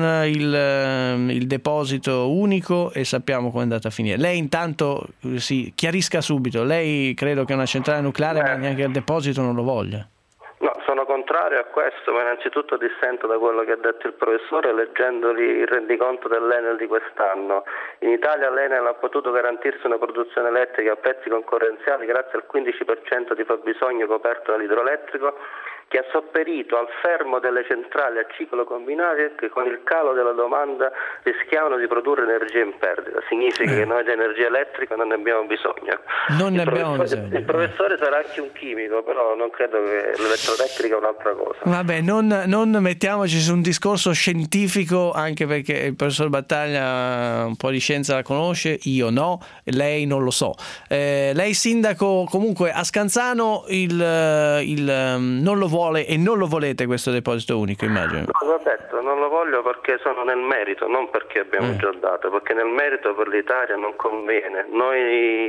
il, il deposito unico e sappiamo come è andata a finire. Lei intanto si chiarisca subito, lei credo che una centrale nucleare, ma neanche il deposito non lo voglia. No, sono contrario a questo, ma innanzitutto dissento da quello che ha detto il professore leggendoli il rendiconto dell'Enel di quest'anno. In Italia l'Enel ha potuto garantirsi una produzione elettrica a prezzi concorrenziali grazie al quindici per cento di fabbisogno coperto dall'idroelettrico, che ha sopperito al fermo delle centrali a ciclo combinato che con il calo della domanda rischiavano di produrre energia in perdita. Significa eh. che noi di energia elettrica non ne abbiamo bisogno. Non ne il abbiamo bisogno. Il professore sarà anche un chimico, però non credo che l'elettroelettrica è un'altra cosa. Vabbè, non, non mettiamoci su un discorso scientifico, anche perché il professor Battaglia un po' di scienza la conosce, io no, lei non lo so. Eh, lei sindaco comunque a Scanzano il, il, non lo vuole vuole e non lo volete questo deposito unico, immagino. Cosa ho detto? Non lo voglio perché sono nel merito, non perché abbiamo Mm. già dato, perché nel merito per l'Italia non conviene. Noi,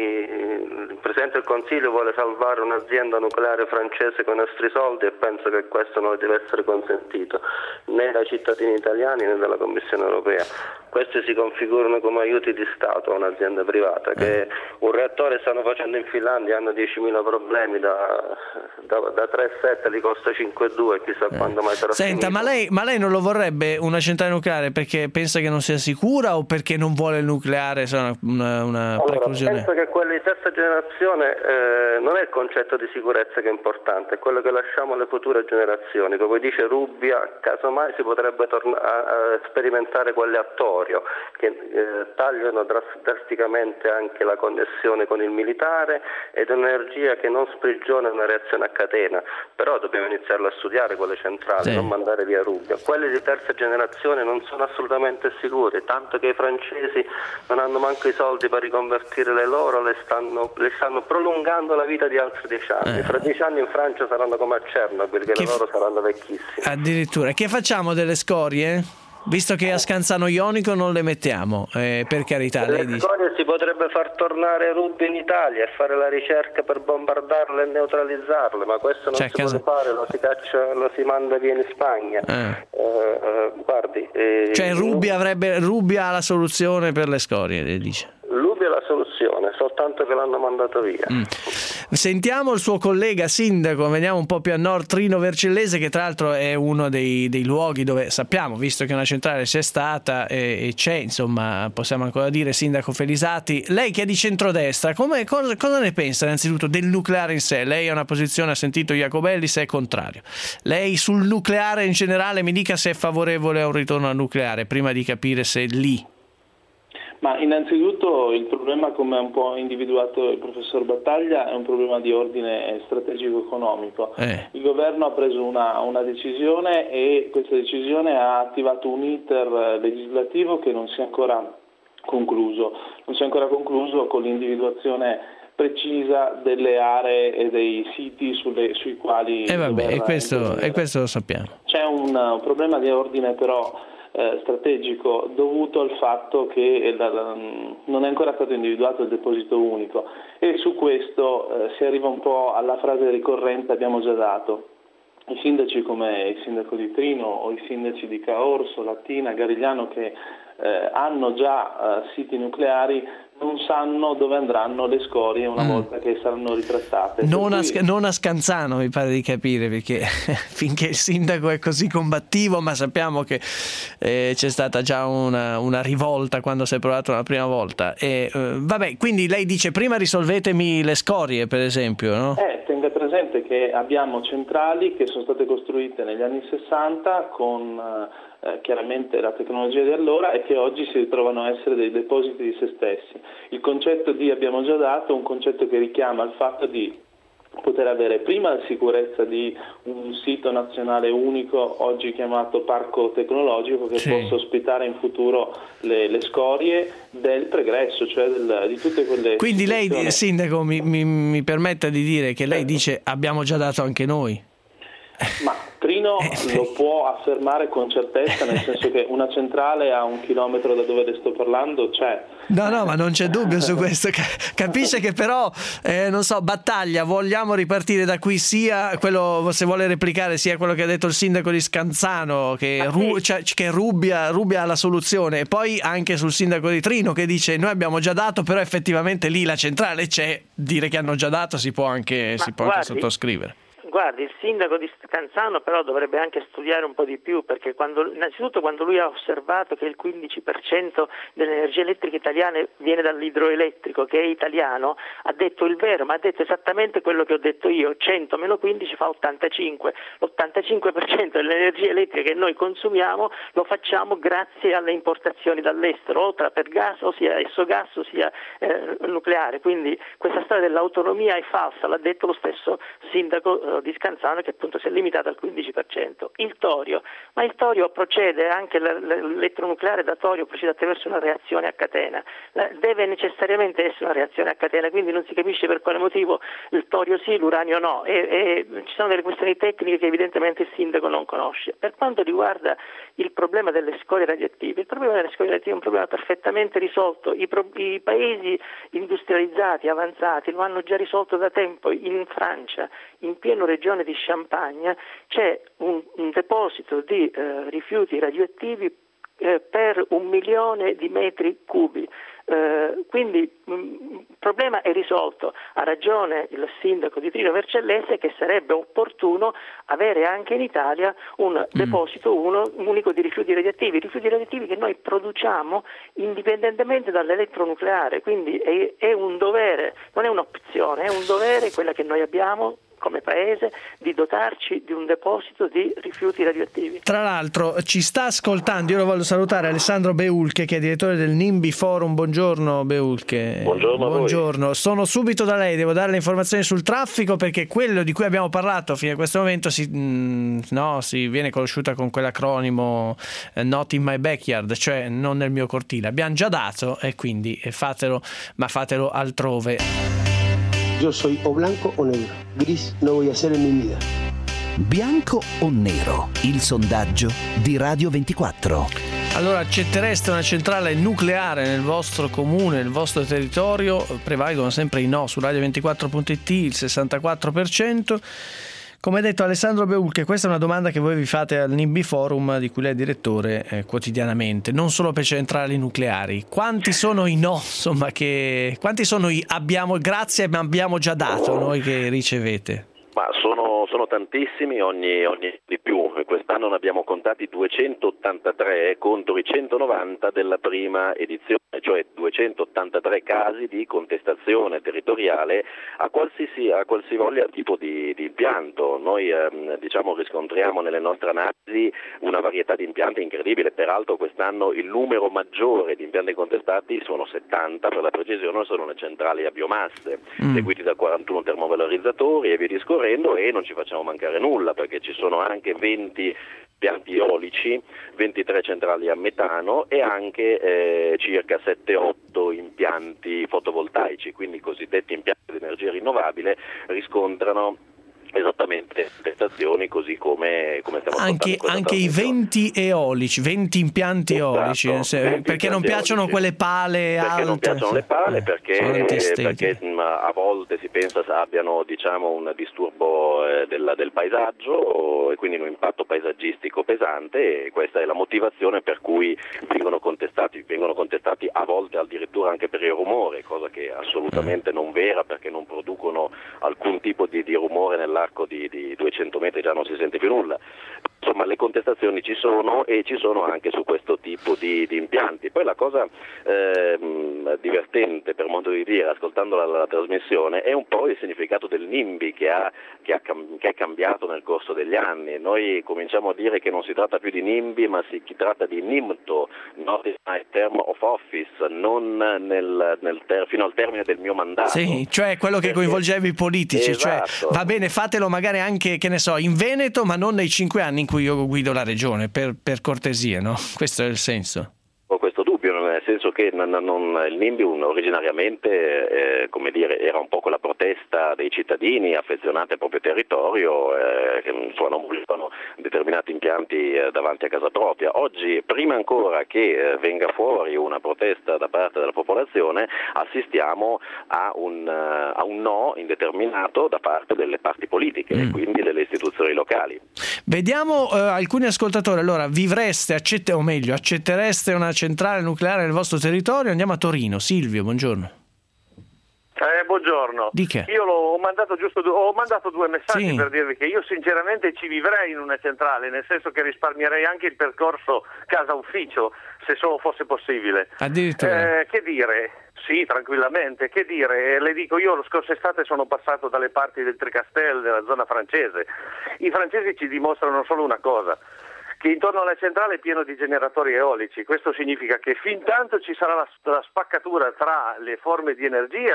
il Presidente del Consiglio vuole salvare un'azienda nucleare francese con i nostri soldi e penso che questo non deve essere consentito né dai cittadini italiani né dalla Commissione europea. Questi si configurano come aiuti di Stato a un'azienda privata, che un reattore stanno facendo in Finlandia, hanno diecimila problemi, da, da, da tre virgola sette li costa cinque virgola due, chissà eh. quando mai sarà Senta, finito. ma lei, ma lei non lo vorrebbe una centrale nucleare perché pensa che non sia sicura o perché non vuole il nucleare, se una, una, una allora, preclusione? penso che quelli di terza generazione eh, non è il concetto di sicurezza che è importante, è quello che lasciamo alle future generazioni. Come dice Rubbia, casomai si potrebbe tornare a, a sperimentare quelli a torio, che eh, tagliano dras- drasticamente anche la connessione con il militare ed un'energia che non sprigiona una reazione a catena. Però dobbiamo iniziarlo a studiare quelle centrali, sì. non mandare via Rubbia. Quelli di terza generazione non sono assolutamente sicuri, tanto che i francesi non hanno manco i soldi per riconvertire le loro, le stanno, le stanno prolungando la vita di altri dieci anni. Eh. Fra dieci anni in Francia saranno come a Chernobyl, che, che le loro f- saranno vecchissime. Addirittura. Che facciamo delle scorie? Visto che a Scanzano Ionico non le mettiamo, eh, per carità. Le lei dice... scorie si potrebbe far tornare Rubbia in Italia e fare la ricerca per bombardarle e neutralizzarle, ma questo non cioè, si casa... può fare, lo si caccia, lo si manda via in Spagna. Eh. Uh, uh, guardi, eh, cioè Rubbia avrebbe Rubbia ha la soluzione per le scorie, lei dice. Rubbia è la soluzione, soltanto che l'hanno mandato via. Mm. Sentiamo il suo collega sindaco, veniamo un po' più a nord, Trino Vercellese, che tra l'altro è uno dei, dei luoghi dove sappiamo, visto che una centrale c'è stata e, e c'è, insomma, possiamo ancora dire, sindaco Felisati. Lei che è di centrodestra, come, cosa, cosa ne pensa innanzitutto del nucleare in sé? Lei ha una posizione, ha sentito Jacobelli, se è contrario. Lei sul nucleare in generale mi dica se è favorevole a un ritorno al nucleare, prima di capire se lì. Ma innanzitutto il problema, come ha un po' individuato il professor Battaglia, è un problema di ordine strategico-economico. Eh. Il governo ha preso una, una decisione e questa decisione ha attivato un iter legislativo che non si è ancora concluso. Non si è ancora concluso con l'individuazione precisa delle aree e dei siti sulle, sui quali... E eh vabbè, e questo, e questo lo sappiamo. C'è un, un problema di ordine però Eh, strategico dovuto al fatto che la, la, non è ancora stato individuato il deposito unico e su questo eh, si arriva un po' alla frase ricorrente abbiamo già dato. I sindaci come il sindaco di Trino o i sindaci di Caorso, Latina, Garigliano che eh, hanno già eh, siti nucleari non sanno dove andranno le scorie una mm. volta che saranno ritrattate. Non, cui... a, non a Scanzano, mi pare di capire, perché finché il sindaco è così combattivo, ma sappiamo che eh, c'è stata già una, una rivolta quando si è provato la prima volta. E, eh, vabbè, quindi lei dice prima risolvetemi le scorie, per esempio, no? Eh, tenga presente che abbiamo centrali che sono state costruite negli anni sessanta con eh, chiaramente la tecnologia di allora e che oggi si ritrovano a essere dei depositi di se stessi. Il concetto di abbiamo già dato è un concetto che richiama il fatto di poter avere prima la sicurezza di un sito nazionale unico, oggi chiamato parco tecnologico, che sì. possa ospitare in futuro le, le scorie del pregresso, cioè del, di tutte quelle... Quindi lei, sindaco, mi, mi, mi permetta di dire che lei dice abbiamo già dato anche noi. Ma Trino lo può affermare con certezza, nel senso che una centrale a un chilometro da dove le sto parlando c'è. No, no, ma non c'è dubbio su questo. Capisce che però, eh, non so, Battaglia, vogliamo ripartire da qui, sia quello, se vuole replicare, sia quello che ha detto il sindaco di Scanzano, che, ah, Ru- sì. cioè, che Rubbia, Rubbia ha la soluzione, e poi anche sul sindaco di Trino che dice noi abbiamo già dato, però effettivamente lì la centrale c'è, dire che hanno già dato si può anche, si può anche sottoscrivere. Guardi, il sindaco di Scanzano però dovrebbe anche studiare un po' di più, perché quando, innanzitutto quando lui ha osservato che il quindici per cento dell'energia elettrica italiana viene dall'idroelettrico, che è italiano, ha detto il vero, ma ha detto esattamente quello che ho detto io, cento meno quindici fa ottantacinque, l'ottantacinque per cento dell'energia elettrica che noi consumiamo lo facciamo grazie alle importazioni dall'estero, o tra per gas, o sia esso gas, o sia eh, nucleare, quindi questa storia dell'autonomia è falsa, l'ha detto lo stesso sindaco caso di Scanzano, che appunto si è limitato al quindici per cento. Il torio, ma il torio procede, anche l'elettronucleare da torio procede attraverso una reazione a catena, deve necessariamente essere una reazione a catena, quindi non si capisce per quale motivo il torio sì, l'uranio no, e, e ci sono delle questioni tecniche che evidentemente il sindaco non conosce. Per quanto riguarda il problema delle scorie radioattive, il problema delle scorie radioattive è un problema perfettamente risolto, i, pro, i paesi industrializzati, avanzati, lo hanno già risolto da tempo. In Francia, in pieno regione di Champagne, c'è un, un deposito di eh, rifiuti radioattivi eh, per un milione di metri cubi. Uh, quindi il problema è risolto. Ha ragione il sindaco di Trino Vercellese che sarebbe opportuno avere anche in Italia un mm. deposito uno, unico di rifiuti radioattivi, rifiuti radioattivi che noi produciamo indipendentemente dall'elettronucleare, quindi è, è un dovere, non è un'opzione, è un dovere quella che noi abbiamo come paese di dotarci di un deposito di rifiuti radioattivi. Tra l'altro ci sta ascoltando, io lo voglio salutare, Alessandro Beulche, che è direttore del NIMBY Forum. Buongiorno Beulche. Buongiorno. Buongiorno. Sono subito da lei, devo dare le informazioni sul traffico, perché quello di cui abbiamo parlato fino a questo momento si, mh, no, si viene conosciuta con quell'acronimo eh, Not in my backyard, cioè non nel mio cortile. Abbiamo già dato e quindi fatelo, ma fatelo altrove. Yo soy o blanco o negro. Gris no voy a ser en mi vida. Bianco o nero? Il sondaggio di Radio ventiquattro. Allora, accettereste una centrale nucleare nel vostro comune, nel vostro territorio? Prevalgono sempre i no. Su radio ventiquattro punto it il sessantaquattro per cento. Come detto Alessandro Beulche, questa è una domanda che voi vi fate al NIMBY Forum, di cui lei è direttore eh, quotidianamente, non solo per centrali nucleari. Quanti sono i no, insomma, che quanti sono i abbiamo, grazie, ma abbiamo già dato noi che ricevete? Ma sono, sono tantissimi, ogni, ogni di più. Quest'anno ne abbiamo contati duecentottantatré contro i centonovanta della prima edizione, cioè duecentottantatré casi di contestazione territoriale a qualsiasi, a qualsivoglia tipo di, di impianto. Noi ehm, diciamo riscontriamo nelle nostre analisi una varietà di impianti incredibile. Peraltro quest'anno il numero maggiore di impianti contestati sono settanta, per la precisione sono le centrali a biomasse, mm. seguiti da quarantuno termovalorizzatori e via discorrendo, e non ci facciamo mancare nulla perché ci sono anche venti impianti eolici, ventitré centrali a metano e anche eh, circa sette otto impianti fotovoltaici, quindi i cosiddetti impianti di energia rinnovabile riscontrano esattamente prestazioni così come, come stiamo anche, anche i venti eolici, venti impianti esatto, eolici, se, venti perché non piacciono eolici. Quelle pale perché alte. Non piacciono le pale eh, perché, perché mh, a volte si pensa abbiano diciamo un disturbo eh, del, del paesaggio e quindi un impatto paesaggistico pesante, e questa è la motivazione per cui vengono contestati, vengono contestati a volte addirittura anche per il rumore, cosa che è assolutamente non vera perché non producono alcun tipo di, di rumore nella l'arco di, di duecento metri già non si sente più nulla. Insomma, le contestazioni ci sono e ci sono anche su questo tipo di, di impianti. Poi la cosa eh, divertente, per modo di dire, ascoltando la, la trasmissione, è un po' il significato del NIMBY che, ha, che, ha, che è cambiato nel corso degli anni. Noi cominciamo a dire che non si tratta più di NIMBY, ma si tratta di NIMTO, Not in my term of office, non nel, nel ter, fino al termine del mio mandato. Sì, cioè quello che Perché... coinvolgeva i politici, esatto. Cioè va bene, fatelo magari anche, che ne so, in Veneto, ma non nei cinque anni in cui io guido la regione, per, per cortesia, no? Questo è il senso. Ho questo dubbio, nel senso che non, non, il NIMBY originariamente eh, come dire, era un po' quella protesta dei cittadini affezionati al proprio territorio eh, che insomma, non volevano determinati impianti eh, davanti a casa propria. Oggi, prima ancora che eh, venga fuori una protesta da parte della popolazione, assistiamo a un, uh, a un no indeterminato da parte delle parti politiche mm. e quindi delle istituzioni locali. Vediamo uh, alcuni ascoltatori. Allora, vivreste, accette, o meglio, accettereste una centrale nucleare nel vostro territorio? Andiamo a Torino. Silvio, buongiorno. Eh, buongiorno. Dica. Io l'ho ho mandato giusto ho mandato due messaggi sì. per dirvi che io sinceramente ci vivrei in una centrale, nel senso che risparmierei anche il percorso casa-ufficio, se solo fosse possibile. Addirittura. Eh, che dire? Sì, tranquillamente. Che dire? Le dico, io lo scorso estate sono passato dalle parti del Tricastel, della zona francese. I francesi ci dimostrano solo una cosa, che intorno alla centrale è pieno di generatori eolici. Questo significa che fin tanto ci sarà la, la spaccatura tra le forme di energia,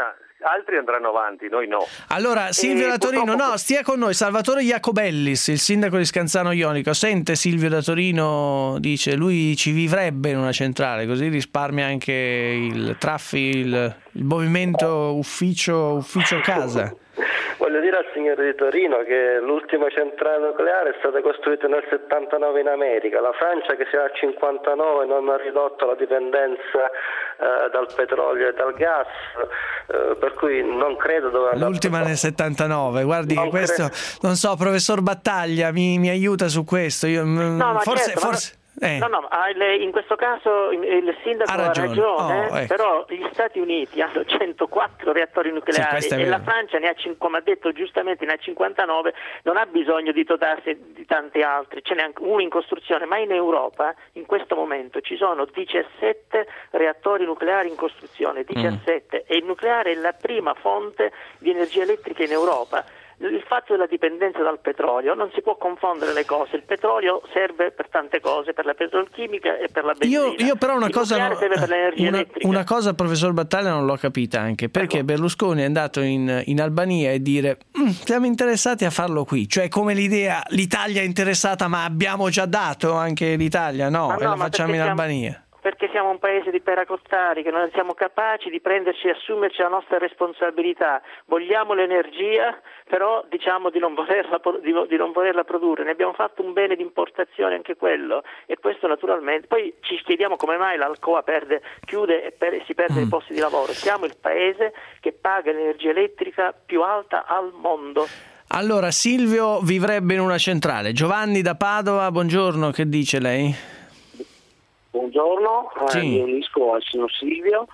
altri andranno avanti, noi no. Allora, Silvio E da Torino, purtroppo- no, stia con noi. Salvatore Iacobellis, il sindaco di Scanzano Jonico. Sente, Silvio da Torino dice, lui ci vivrebbe in una centrale, così risparmia anche il traffico, il, il movimento ufficio, ufficio casa. Voglio dire al signore di Torino che l'ultima centrale nucleare è stata costruita nel settantanove in America. La Francia, che sia al cinquantanove, non ha ridotto la dipendenza eh, dal petrolio e dal gas, eh, per cui non credo dove andare. L'ultima nel settantanove, guardi Non che questo, credo. non so, professor Battaglia mi, mi aiuta su questo. Io, No, ma forse, certo, ma forse eh. No, no, ah, il- in questo caso il il sindaco Ha ha ragione. ragione, Oh, ecco. però gli Stati Uniti hanno centoquattro reattori nucleari questo è e vero. la Francia ne ha, cin- come ha detto giustamente, ne ha cinquantanove, non ha bisogno di dotarsi di tanti altri, ce n'è anche uno in costruzione, ma in Europa in questo momento ci sono diciassette reattori nucleari in costruzione, diciassette, e il nucleare è la prima fonte di energia elettrica in Europa. Il fatto della dipendenza dal petrolio, non si può confondere le cose. Il petrolio serve per tante cose, per la petrolchimica e per la benzina. Io, io però una Il cosa, nucleare serve per l'energia una, elettrica. una cosa, professor Battaglia, non l'ho capita anche, perché Ecco. Berlusconi è andato in, in Albania e dire "Mm, siamo interessati a farlo qui", cioè come l'idea l'Italia è interessata ma abbiamo già dato anche l'Italia, no, Ma e no, la ma facciamo in perché siamo- Albania. Perché siamo un paese di peracottari, che non siamo capaci di prenderci e assumerci la nostra responsabilità. Vogliamo l'energia, però diciamo di non volerla, di, di non volerla produrre. Ne abbiamo fatto un bene di importazione anche quello, e questo naturalmente. Poi ci chiediamo come mai l'Alcoa perde, chiude e, per, e si perde Mm. i posti di lavoro. Siamo il paese che paga l'energia elettrica più alta al mondo. Allora, Silvio vivrebbe in una centrale. Giovanni da Padova, buongiorno, che dice lei? Buongiorno, Sì. eh, mi unisco al signor Silvio.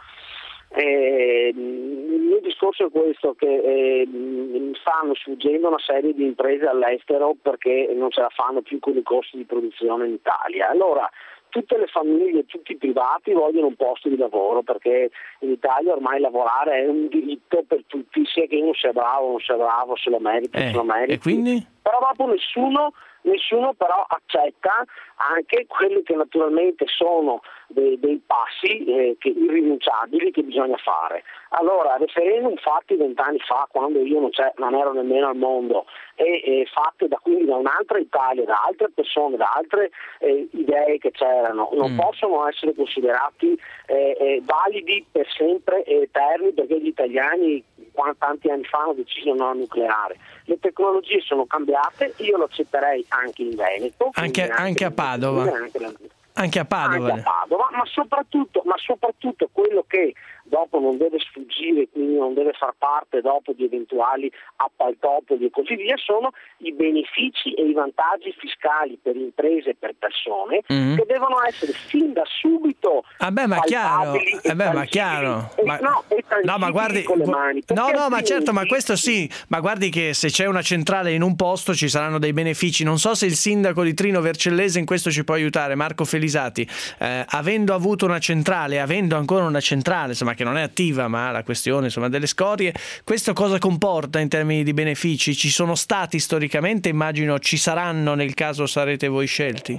Eh, il mio discorso è questo, che eh, stanno sfuggendo una serie di imprese all'estero perché non ce la fanno più con i costi di produzione in Italia. Allora tutte le famiglie, tutti i privati vogliono un posto di lavoro, perché in Italia ormai lavorare è un diritto per tutti, sia che uno sia bravo, non sia bravo, se lo merita, Eh, se lo merita. e quindi? Però dopo nessuno Nessuno però accetta anche quelli che naturalmente sono dei, dei passi eh, che, irrinunciabili che bisogna fare. Allora, referendum fatti vent'anni fa, quando io non, c'è, non ero nemmeno al mondo, e, e fatti da, quindi da un'altra Italia, da altre persone, da altre eh, idee che c'erano, non Mm. possono essere considerati eh, eh, validi per sempre e eterni, perché gli italiani qua- tanti anni fa hanno deciso no al nucleare. Le tecnologie sono cambiate, io lo accetterei anche in Veneto, Anche, quindi anche a Padova. anche la- Anche a Padova. anche a Padova, ma soprattutto, ma soprattutto quello che dopo non deve sfuggire, quindi non deve far parte dopo di eventuali appaltopoli e così via, sono i benefici e i vantaggi fiscali per imprese e per persone Mhm. che devono essere fin da subito Ah beh, ma chiaro, palpabili e eh beh, ma tangibili, chiaro. e- Ma- no, e tangibili No, ma guardi, con le mani, perché no, no, ma altrimenti- certo, ma questo sì, ma guardi che se c'è una centrale in un posto ci saranno dei benefici. Non so se il sindaco di Trino Vercellese in questo ci può aiutare, Marco Felisati, eh, avendo avuto una centrale, avendo ancora una centrale, insomma, che non è attiva, ma ha la questione, insomma, delle scorie, questo cosa comporta in termini di benefici? Ci sono stati storicamente, immagino ci saranno nel caso sarete voi scelti?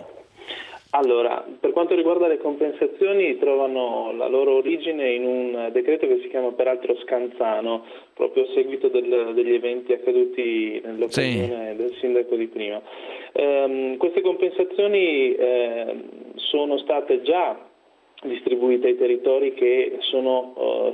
Allora, per quanto riguarda le compensazioni, trovano la loro origine in un decreto che si chiama peraltro Scanzano, proprio a seguito del, degli eventi accaduti nell'occasione del sindaco di prima. Ehm, queste compensazioni eh, sono state già distribuite ai territori che sono, uh,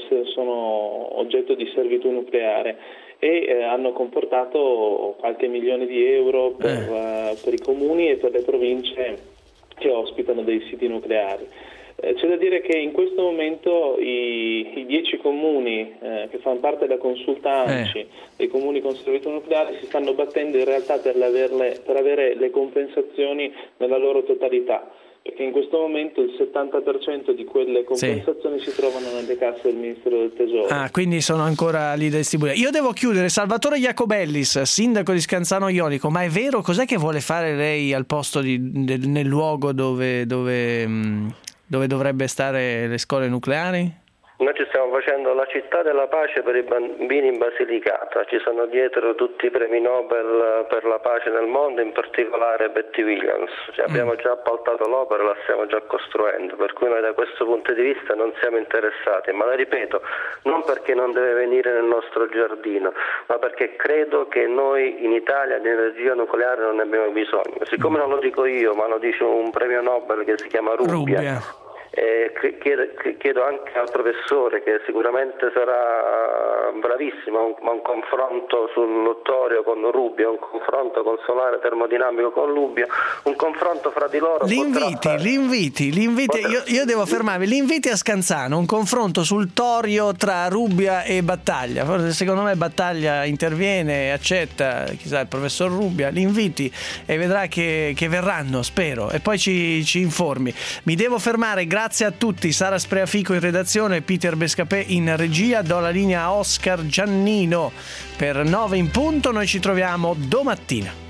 sono oggetto di servitù nucleare e eh, hanno comportato qualche milione di euro per, Eh. uh, per i comuni e per le province che ospitano dei siti nucleari. Eh, c'è da dire che in questo momento i, i dieci comuni eh, che fanno parte della consulta ANCI, Eh. dei comuni con servitù nucleare, si stanno battendo in realtà per, averle, per avere le compensazioni nella loro totalità, perché in questo momento il settanta per cento di quelle compensazioni si trovano nelle casse del Ministero del Tesoro. Ah, quindi sono ancora lì da distribuire. Io devo chiudere. Salvatore Iacobellis, sindaco di Scanzano Jonico, ma è vero? Cos'è che vuole fare lei al posto di, del- nel luogo dove, dove, mh, dove dovrebbe stare le scuole nucleari? Noi ci stiamo facendo la città della pace per i bambini in Basilicata, ci sono dietro tutti i premi Nobel per la pace nel mondo, in particolare Betty Williams. Cioè, abbiamo già appaltato l'opera, la stiamo già costruendo, per cui noi da questo punto di vista non siamo interessati, ma la ripeto, non perché non deve venire nel nostro giardino, ma perché credo che noi in Italia di energia nucleare non ne abbiamo bisogno. Siccome non lo dico io, ma lo dice un premio Nobel che si chiama Rubbia, Rubbia. Eh, chiedo, chiedo anche al professore, che sicuramente sarà bravissimo, ma un confronto sul torio con Rubbia, un confronto con solare termodinamico con Rubbia, un confronto fra di loro. Li inviti, li inviti, li inviti. Io, io devo fermarmi, li inviti a Scanzano, un confronto sul torio tra Rubbia e Battaglia. Secondo me Battaglia interviene, accetta, chissà, il professor Rubbia, li inviti e vedrà che, che verranno, spero, e poi ci, ci informi. Mi devo fermare, grazie. Grazie a tutti, Sara Spreafico in redazione, Peter Bescapè in regia, do la linea a Oscar Giannino per nove in punto, noi ci troviamo domattina.